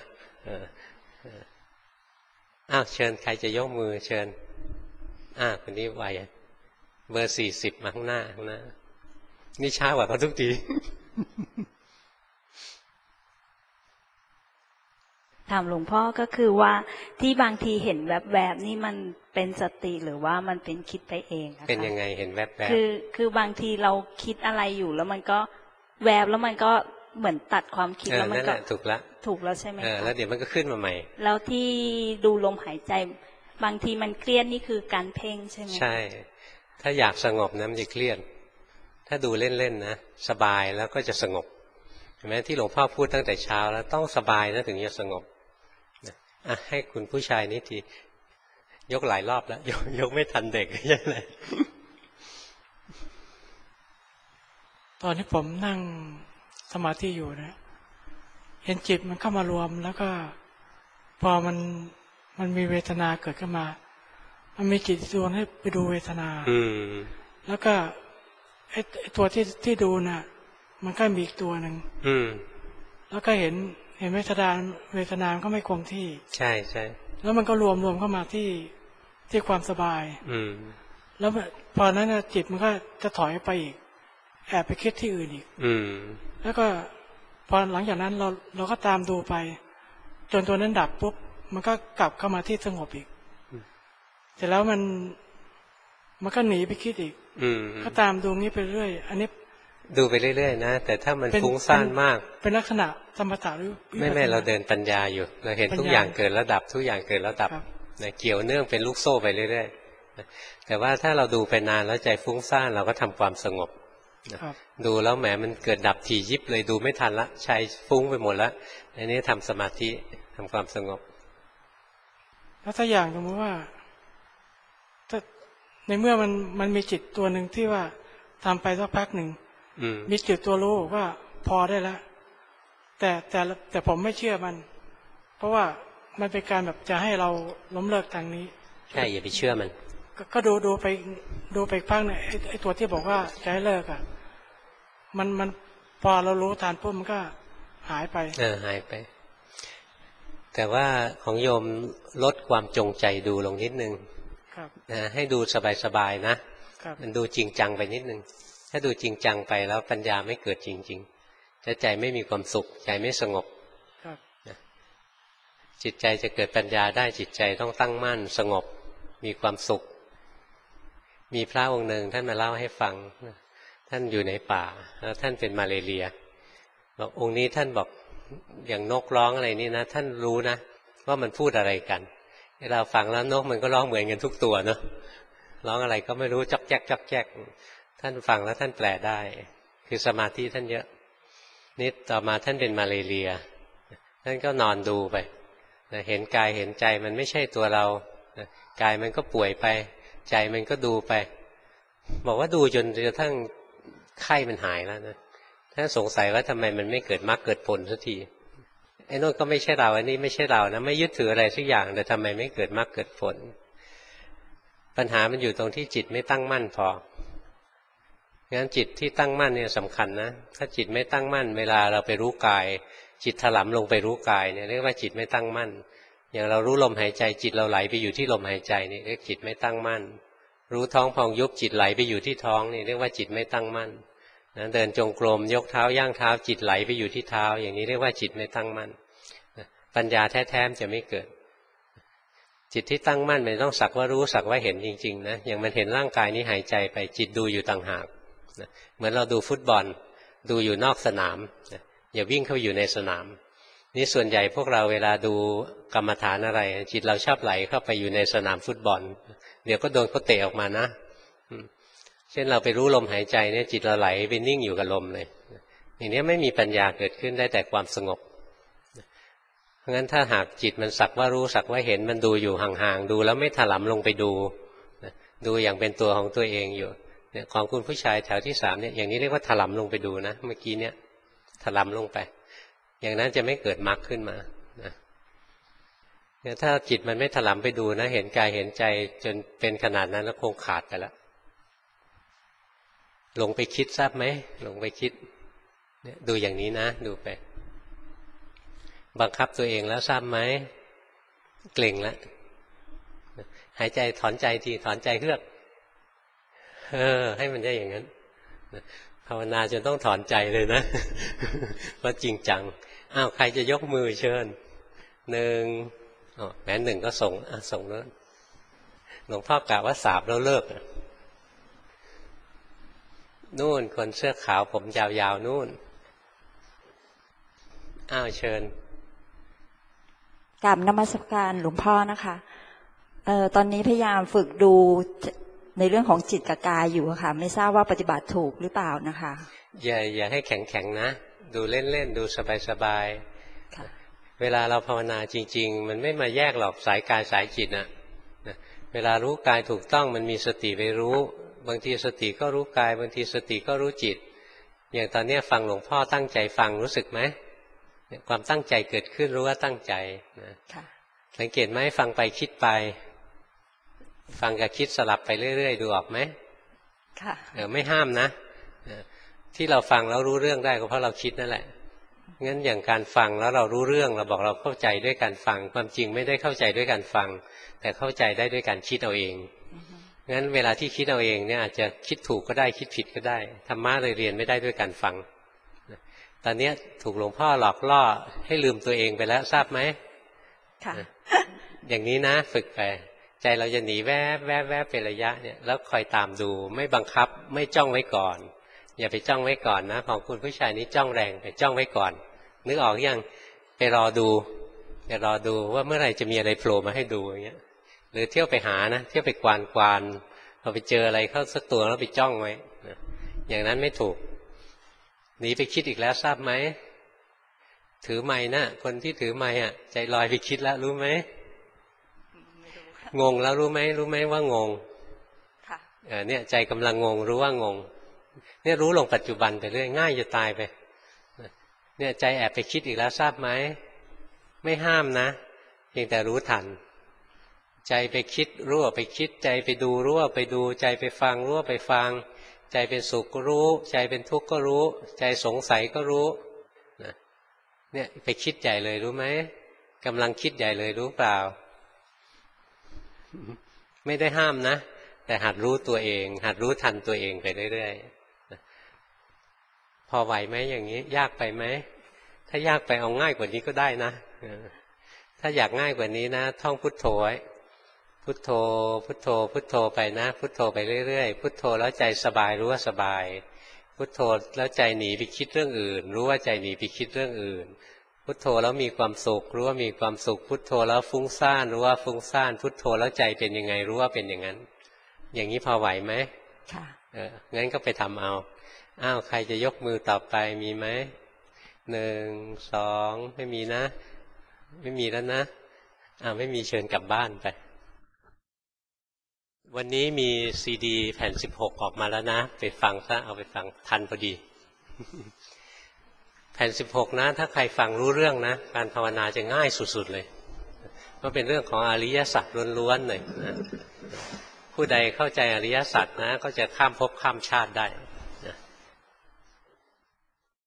อ้าวเชิญใครจะยกมือเชิญอ้าวคนนี้ไวเบอร์สี่สิบมาข้างหน้าข้างหน้านี่ช้ากว่าเขาทุกทีถามหลวงพ่อก็คือว่าที่บางทีเห็นแวบๆนี่มันเป็นสติหรือว่ามันเป็นคิดไปเองอะคะเป็นยังไงเห็นแวบๆคือคือบางทีเราคิดอะไรอยู่แล้วมันก็แวบแล้วมันก็เหมือนตัดความคิดแล้วมันก็ถูกละถูกแล้วใช่ไหมคะแล้วเดี๋ยวมันก็ขึ้นมาใหม่แล้วที่ดูลมหายใจบางทีมันเครียดนี่คือการเพ่งใช่ไหมใช่ถ้าอยากสงบนะมันจะเครียดถ้าดูเล่นๆนะสบายแล้วก็จะสงบเห็นไหมที่หลวงพ่อพูดตั้งแต่เช้าแล้วต้องสบายนะถึงจะสงบอ่ะให้คุณผู้ชายนี่ทียกหลายรอบแล้วยกยกไม่ทันเด็กยังไงตอนที่ผมนั่งสมาธิอยู่นะเห็นจิตมันเข้ามารวมแล้วก็พอมันมันมีเวทนาเกิดขึ้นมามันมีจิตดวงให้ไปดูเวทนาแล้วก็ไอ้ตัวที่ที่ดูน่ะมันก็มีอีกตัวหนึ่งแล้วก็เห็นเห็นเวทนาเวทนาก็ไม่คงที่ใช่ใช่แล้วมันก็รวมรวมเข้ามาที่ที่ความสบายอืมแล้วพอนั้นจิตมันก็จะถอยไปอีกแอบไปคิดที่อื่นอีกอืมแล้วก็พอหลังจากนั้นเราเราก็ตามดูไปจนตัวนั้นดับปุ๊บมันก็กลับเข้ามาที่สงบอีกเสร็จแล้วมันมันก็หนีไปคิดอีกก็ตามดูนี้ไปเรื่อยอันนี้ดูไปเรื่อยๆนะแต่ถ้ามันฟุ้งซ่านมากเป็นลักษณะสมถะหรือไม่ไม่เราเดินปัญญาอยู่เราเห็นทุกอย่างเกิดแล้วดับทุกอย่างเกิดแล้วดับนะเกี่ยวเนื่องเป็นลูกโซ่ไปเรื่อยๆแต่ว่าถ้าเราดูไปนานแล้วใจฟุ้งซ่านเราก็ทำความสงบดูแล้วแหมมันเกิดดับถี่ยิบเลยดูไม่ทันละใจฟุ้งไปหมดแล้วอันนี้ทำสมาธิทำความสงบแล้วถ้าอย่างสมมติว่าถ้าในเมื่อมันมันมีจิตตัวหนึ่งที่ว่าทำไปสักพักหนึ่งมีจิตตัวรู้ว่าพอได้แล้วแต่แต่แต่ผมไม่เชื่อมันเพราะว่ามันเป็นการแบบจะให้เราล้มเลิกทางนี้ใช่อย่าไปเชื่อมันก็ดูดูไปดูไปพักเนี่ยไอ้ตัวที่บอกว่าจะให้เลิกอ่ะมันมันพอเรารู้ทานปุ๊บมันก็หายไปเออหายไปแต่ว่าของโยมลดความจงใจดูลงนิดนึงนะให้ดูสบายๆนะมันดูจริงจังไปนิดนึงถ้าดูจริงจังไปแล้วปัญญาไม่เกิดจริงๆจะใจไม่มีความสุขใจไม่สงบจิตใจจะเกิดปัญญาได้จิตใจต้องตั้งมั่นสงบมีความสุขมีพระองค์หนึ่งท่านมาเล่าให้ฟังท่านอยู่ในป่าแล้วท่านเป็นมาเลเรียบอกองค์นี้ท่านบอกอย่างนกร้องอะไรนี่นะท่านรู้นะว่ามันพูดอะไรกันเราฟังแล้วนกมันก็ร้องเหมือนกันทุกตัวเนาะร้องอะไรก็ไม่รู้จ๊อกแจ๊กจ๊อกแจ๊กท่านฟังแล้วท่านแปลได้คือสมาธิท่านเยอะนิดต่อมาท่านเป็นมาเลเรียท่านก็นอนดูไปเห็นกายเห็นใจมันไม่ใช่ตัวเรากายมันก็ป่วยไปใจมันก็ดูไปบอกว่าดูจนกระทั่งไข้มันหายแล้วนะท่านสงสัยว่าทำไมมันไม่เกิดมรรคเกิดผลสักทีไอ้โน่นก็ไม่ใช่เราอันนี้ไม่ใช่เรานะไม่ยึดถืออะไรสักอย่างแต่ทำไมไม่เกิดมรรคเกิดผลปัญหามันอยู่ตรงที่จิตไม่ตั้งมั่นพองั้นจิตที่ตั้งมั่นเนี่ยสำคัญนะถ้าจิตไม่ตั้งมั่นเวลาเราไปรู้กายจิตถลำลงไปรู้กายเนี่ยเรียกว่าจิตไม่ตั้งมั่นอย่างเรารู้ลมหายใจจิตเราไหลไปอยู่ที่ลมหายใจนี่เรียกจิตไม่ตั้งมั่นรู้ท้องพองยุบจิตไหลไปอยู่ที่ท้องนี่เรียกว่าจิตไม่ตั้งมั่นนะเดินจงกรมยกเท้าย่างเท้าจิตไหลไปอยู่ที่เท้าอย่างนี้เรียกว่าจิตไม่ตั้งมั่นปัญญาแท้ๆจะไม่เกิดจิตที่ตั้งมั่นมันต้องสักว่ารู้สักว่าเห็นจริงๆนะอย่างมันเห็นร่างกายนี้หายใจไปจิตดูอยู่ต่างหากนะเหมือนเราดูฟุตบอลดูอยู่นอกสนามนะอย่าวิ่งเข้าอยู่ในสนามนี่ส่วนใหญ่พวกเราเวลาดูกรรมฐานอะไรจิตเราชอบไหลเข้าไปอยู่ในสนามฟุตบอลเดี๋ยวก็โดนเขาเตะออกมานะเช่นเราไปรู้ลมหายใจเนี่ยจิตเราไหลไปนิ่งอยู่กับลมเลยอย่างนี้ไม่มีปัญญาเกิดขึ้นได้แต่ความสงบเพราะงั้นถ้าหากจิตมันสักว่ารู้สักว่าเห็นมันดูอยู่ห่างๆดูแล้วไม่ถลำลงไปดูดูอย่างเป็นตัวของตัวเองอยู่เนี่ยของคุณผู้ชายแถวที่สามเนี่ยอย่างนี้เรียกว่าถลำลงไปดูนะเมื่อกี้เนี่ยถลำลงไปอย่างนั้นจะไม่เกิดมรรคขึ้นมานะเนี่ยถ้าจิตมันไม่ถลำไปดูนะเห็นกายเห็นใจจนเป็นขนาดนั้นแล้วคงขาดไปแล้วลงไปคิดทราบไหมลงไปคิดเนี่ยดูอย่างนี้นะดูไปบังคับตัวเองแล้วทราบไหมเกร็งแล้วหายใจถอนใจทีถอนใจเฮือกเออให้มันได้อย่างนั้นภาวนาจนต้องถอนใจเลยนะเพราะจริงจังอ้าวใครจะยกมือเชิญหนึ่งอ๋อแม้หนึ่งก็ส่งอ่ะส่งแล้วหลวงพ่อกะว่าสาบแล้วเลิกนู่นคนเสื้อขาวผมยาวๆนู่นอ้าวเชิญกราบนมัสการหลวงพ่อนะคะเอ่อตอนนี้พยายามฝึกดูในเรื่องของจิตกับกายอยู่ค่ะไม่ทราบว่าปฏิบัติถูกหรือเปล่านะคะอย่าอย่าให้แข็งแข็งนะดูเล่นๆดูสบายๆเวลาเราภาวนาจริงๆมันไม่มาแยกหรอกสายกายสายจิตนะเวลารู้กายถูกต้องมันมีสติไปรู้บางทีสติก็รู้กายบางทีสติก็รู้จิตอย่างตอนนี้ฟังหลวงพ่อตั้งใจฟังรู้สึกไหมความตั้งใจเกิดขึ้นรู้ว่าตั้งใจนะสังเกตไหมฟังไปคิดไปฟังกับคิดสลับไปเรื่อยๆดูออกไหมค่ะเออไม่ห้ามนะที่เราฟังแล้วรู้เรื่องได้ก็เพราะเราคิดนั่นแหละงั้นอย่างการฟังแล้วเรารู้เรื่องเราบอกเราเข้าใจด้วยการฟังความจริงไม่ได้เข้าใจด้วยการฟังแต่เข้าใจได้ด้วยการคิดเอาเองงั้นเวลาที่คิดเอาเองเนี่ยอาจจะคิดถูกก็ได้คิดผิดก็ได้ธรรมะเลยเรียนไม่ได้ด้วยการฟังตอนนี้ถูกหลวงพ่อหลอกล่อให้ลืมตัวเองไปแล้วทราบไหมค่ะอย่างนี้นะฝึกไปใจเราจะหนีแวบแวบแวบเป็นระยะเนี่ยแล้วคอยตามดูไม่บังคับไม่จ้องไว้ก่อนอย่าไปจ้องไว้ก่อนนะของคุณผู้ชายนี้จ้องแรงไปจ้องไว้ก่อนนึกออกยังไปรอดูไปรอดูว่าเมื่อไหร่จะมีอะไรโผล่มาให้ดูอย่างเงี้ยหรือเที่ยวไปหานะเที่ยวไปกวานกวานพอไปเจออะไรเข้าสักตัวแล้วไปจ้องไว้นะอย่างนั้นไม่ถูกหนีไปคิดอีกแล้วทราบไหมถือไม้นะคนที่ถือไม้อ่ะใจลอยไปคิดแล้วรู้ไหมงงแล้วรู้ไหมรู้ไหมว่างงค่ะเออเนี่ยใจกำลังงงรู้ว่างงเนี่ยรู้ลงปัจจุบันไปเรื่อยง่ายจะตายไปเนี่ยใจแอบไปคิดอีกแล้วทราบไหมไม่ห้ามนะเพียงแต่รู้ทันใจไปคิดรู้ว่าไปคิดใจไปดูรู้ว่าไปดูใจไปฟังรู้ว่าไปฟังใจเป็นสุขก็รู้ใจเป็นทุกข์ก็รู้ใจสงสัยก็รู้นะเนี่ยไปคิดใหญ่เลยรู้ไหมกำลังคิดใหญ่เลยรู้เปล่าไม่ได้ห้ามนะแต่หัดรู้ตัวเอง หัดรู้ทันตัวเองไปเรื่อยๆพอไหวไหมอย่างนี้ยากไปไหมถ้ายากไปเอาง่ายกว่านี้ก็ได้นะถ้าอยากง่ายกว่านี้นะท่องพุทโธไว้พุทโธพุทโธพุทโธไปนะพุทโธไปเรื่อยๆพุทโธแล้วใจสบายรู้ว่าสบายพุทโธแล้วใจหนีไปคิดเรื่องอื่นรู้ว่าใจหนีไปคิดเรื่องอื่นพุทโธแล้วมีความสุขรู้ว่ามีความสุขพุทโธแล้วฟุ้งซ่านรู้ว่าฟุ้งซ่านพุทโธแล้วใจเป็นยังไงรู้ว่าเป็นอย่างนั้นอย่างนี้พอไหวไหมค่ะเอองั้นก็ไปทำเอาอ้าวใครจะยกมือต่อไปมีไหมหนึ่งสองไม่มีนะไม่มีแล้วนะอ้าวไม่มีเชิญกลับบ้านไปวันนี้มีซีดีแผ่นสิบหกออกมาแล้วนะไปฟังซะเอาไปฟังทันพอดี แผ่นสิบหกนะถ้าใครฟังรู้เรื่องนะการภาวนาจะง่ายสุดๆเลยเพราะเป็นเรื่องของอริยสัจล้วนๆเลยนะผู้ใดเข้าใจอริยสัจนะก็จะข้ามภพข้ามชาติได้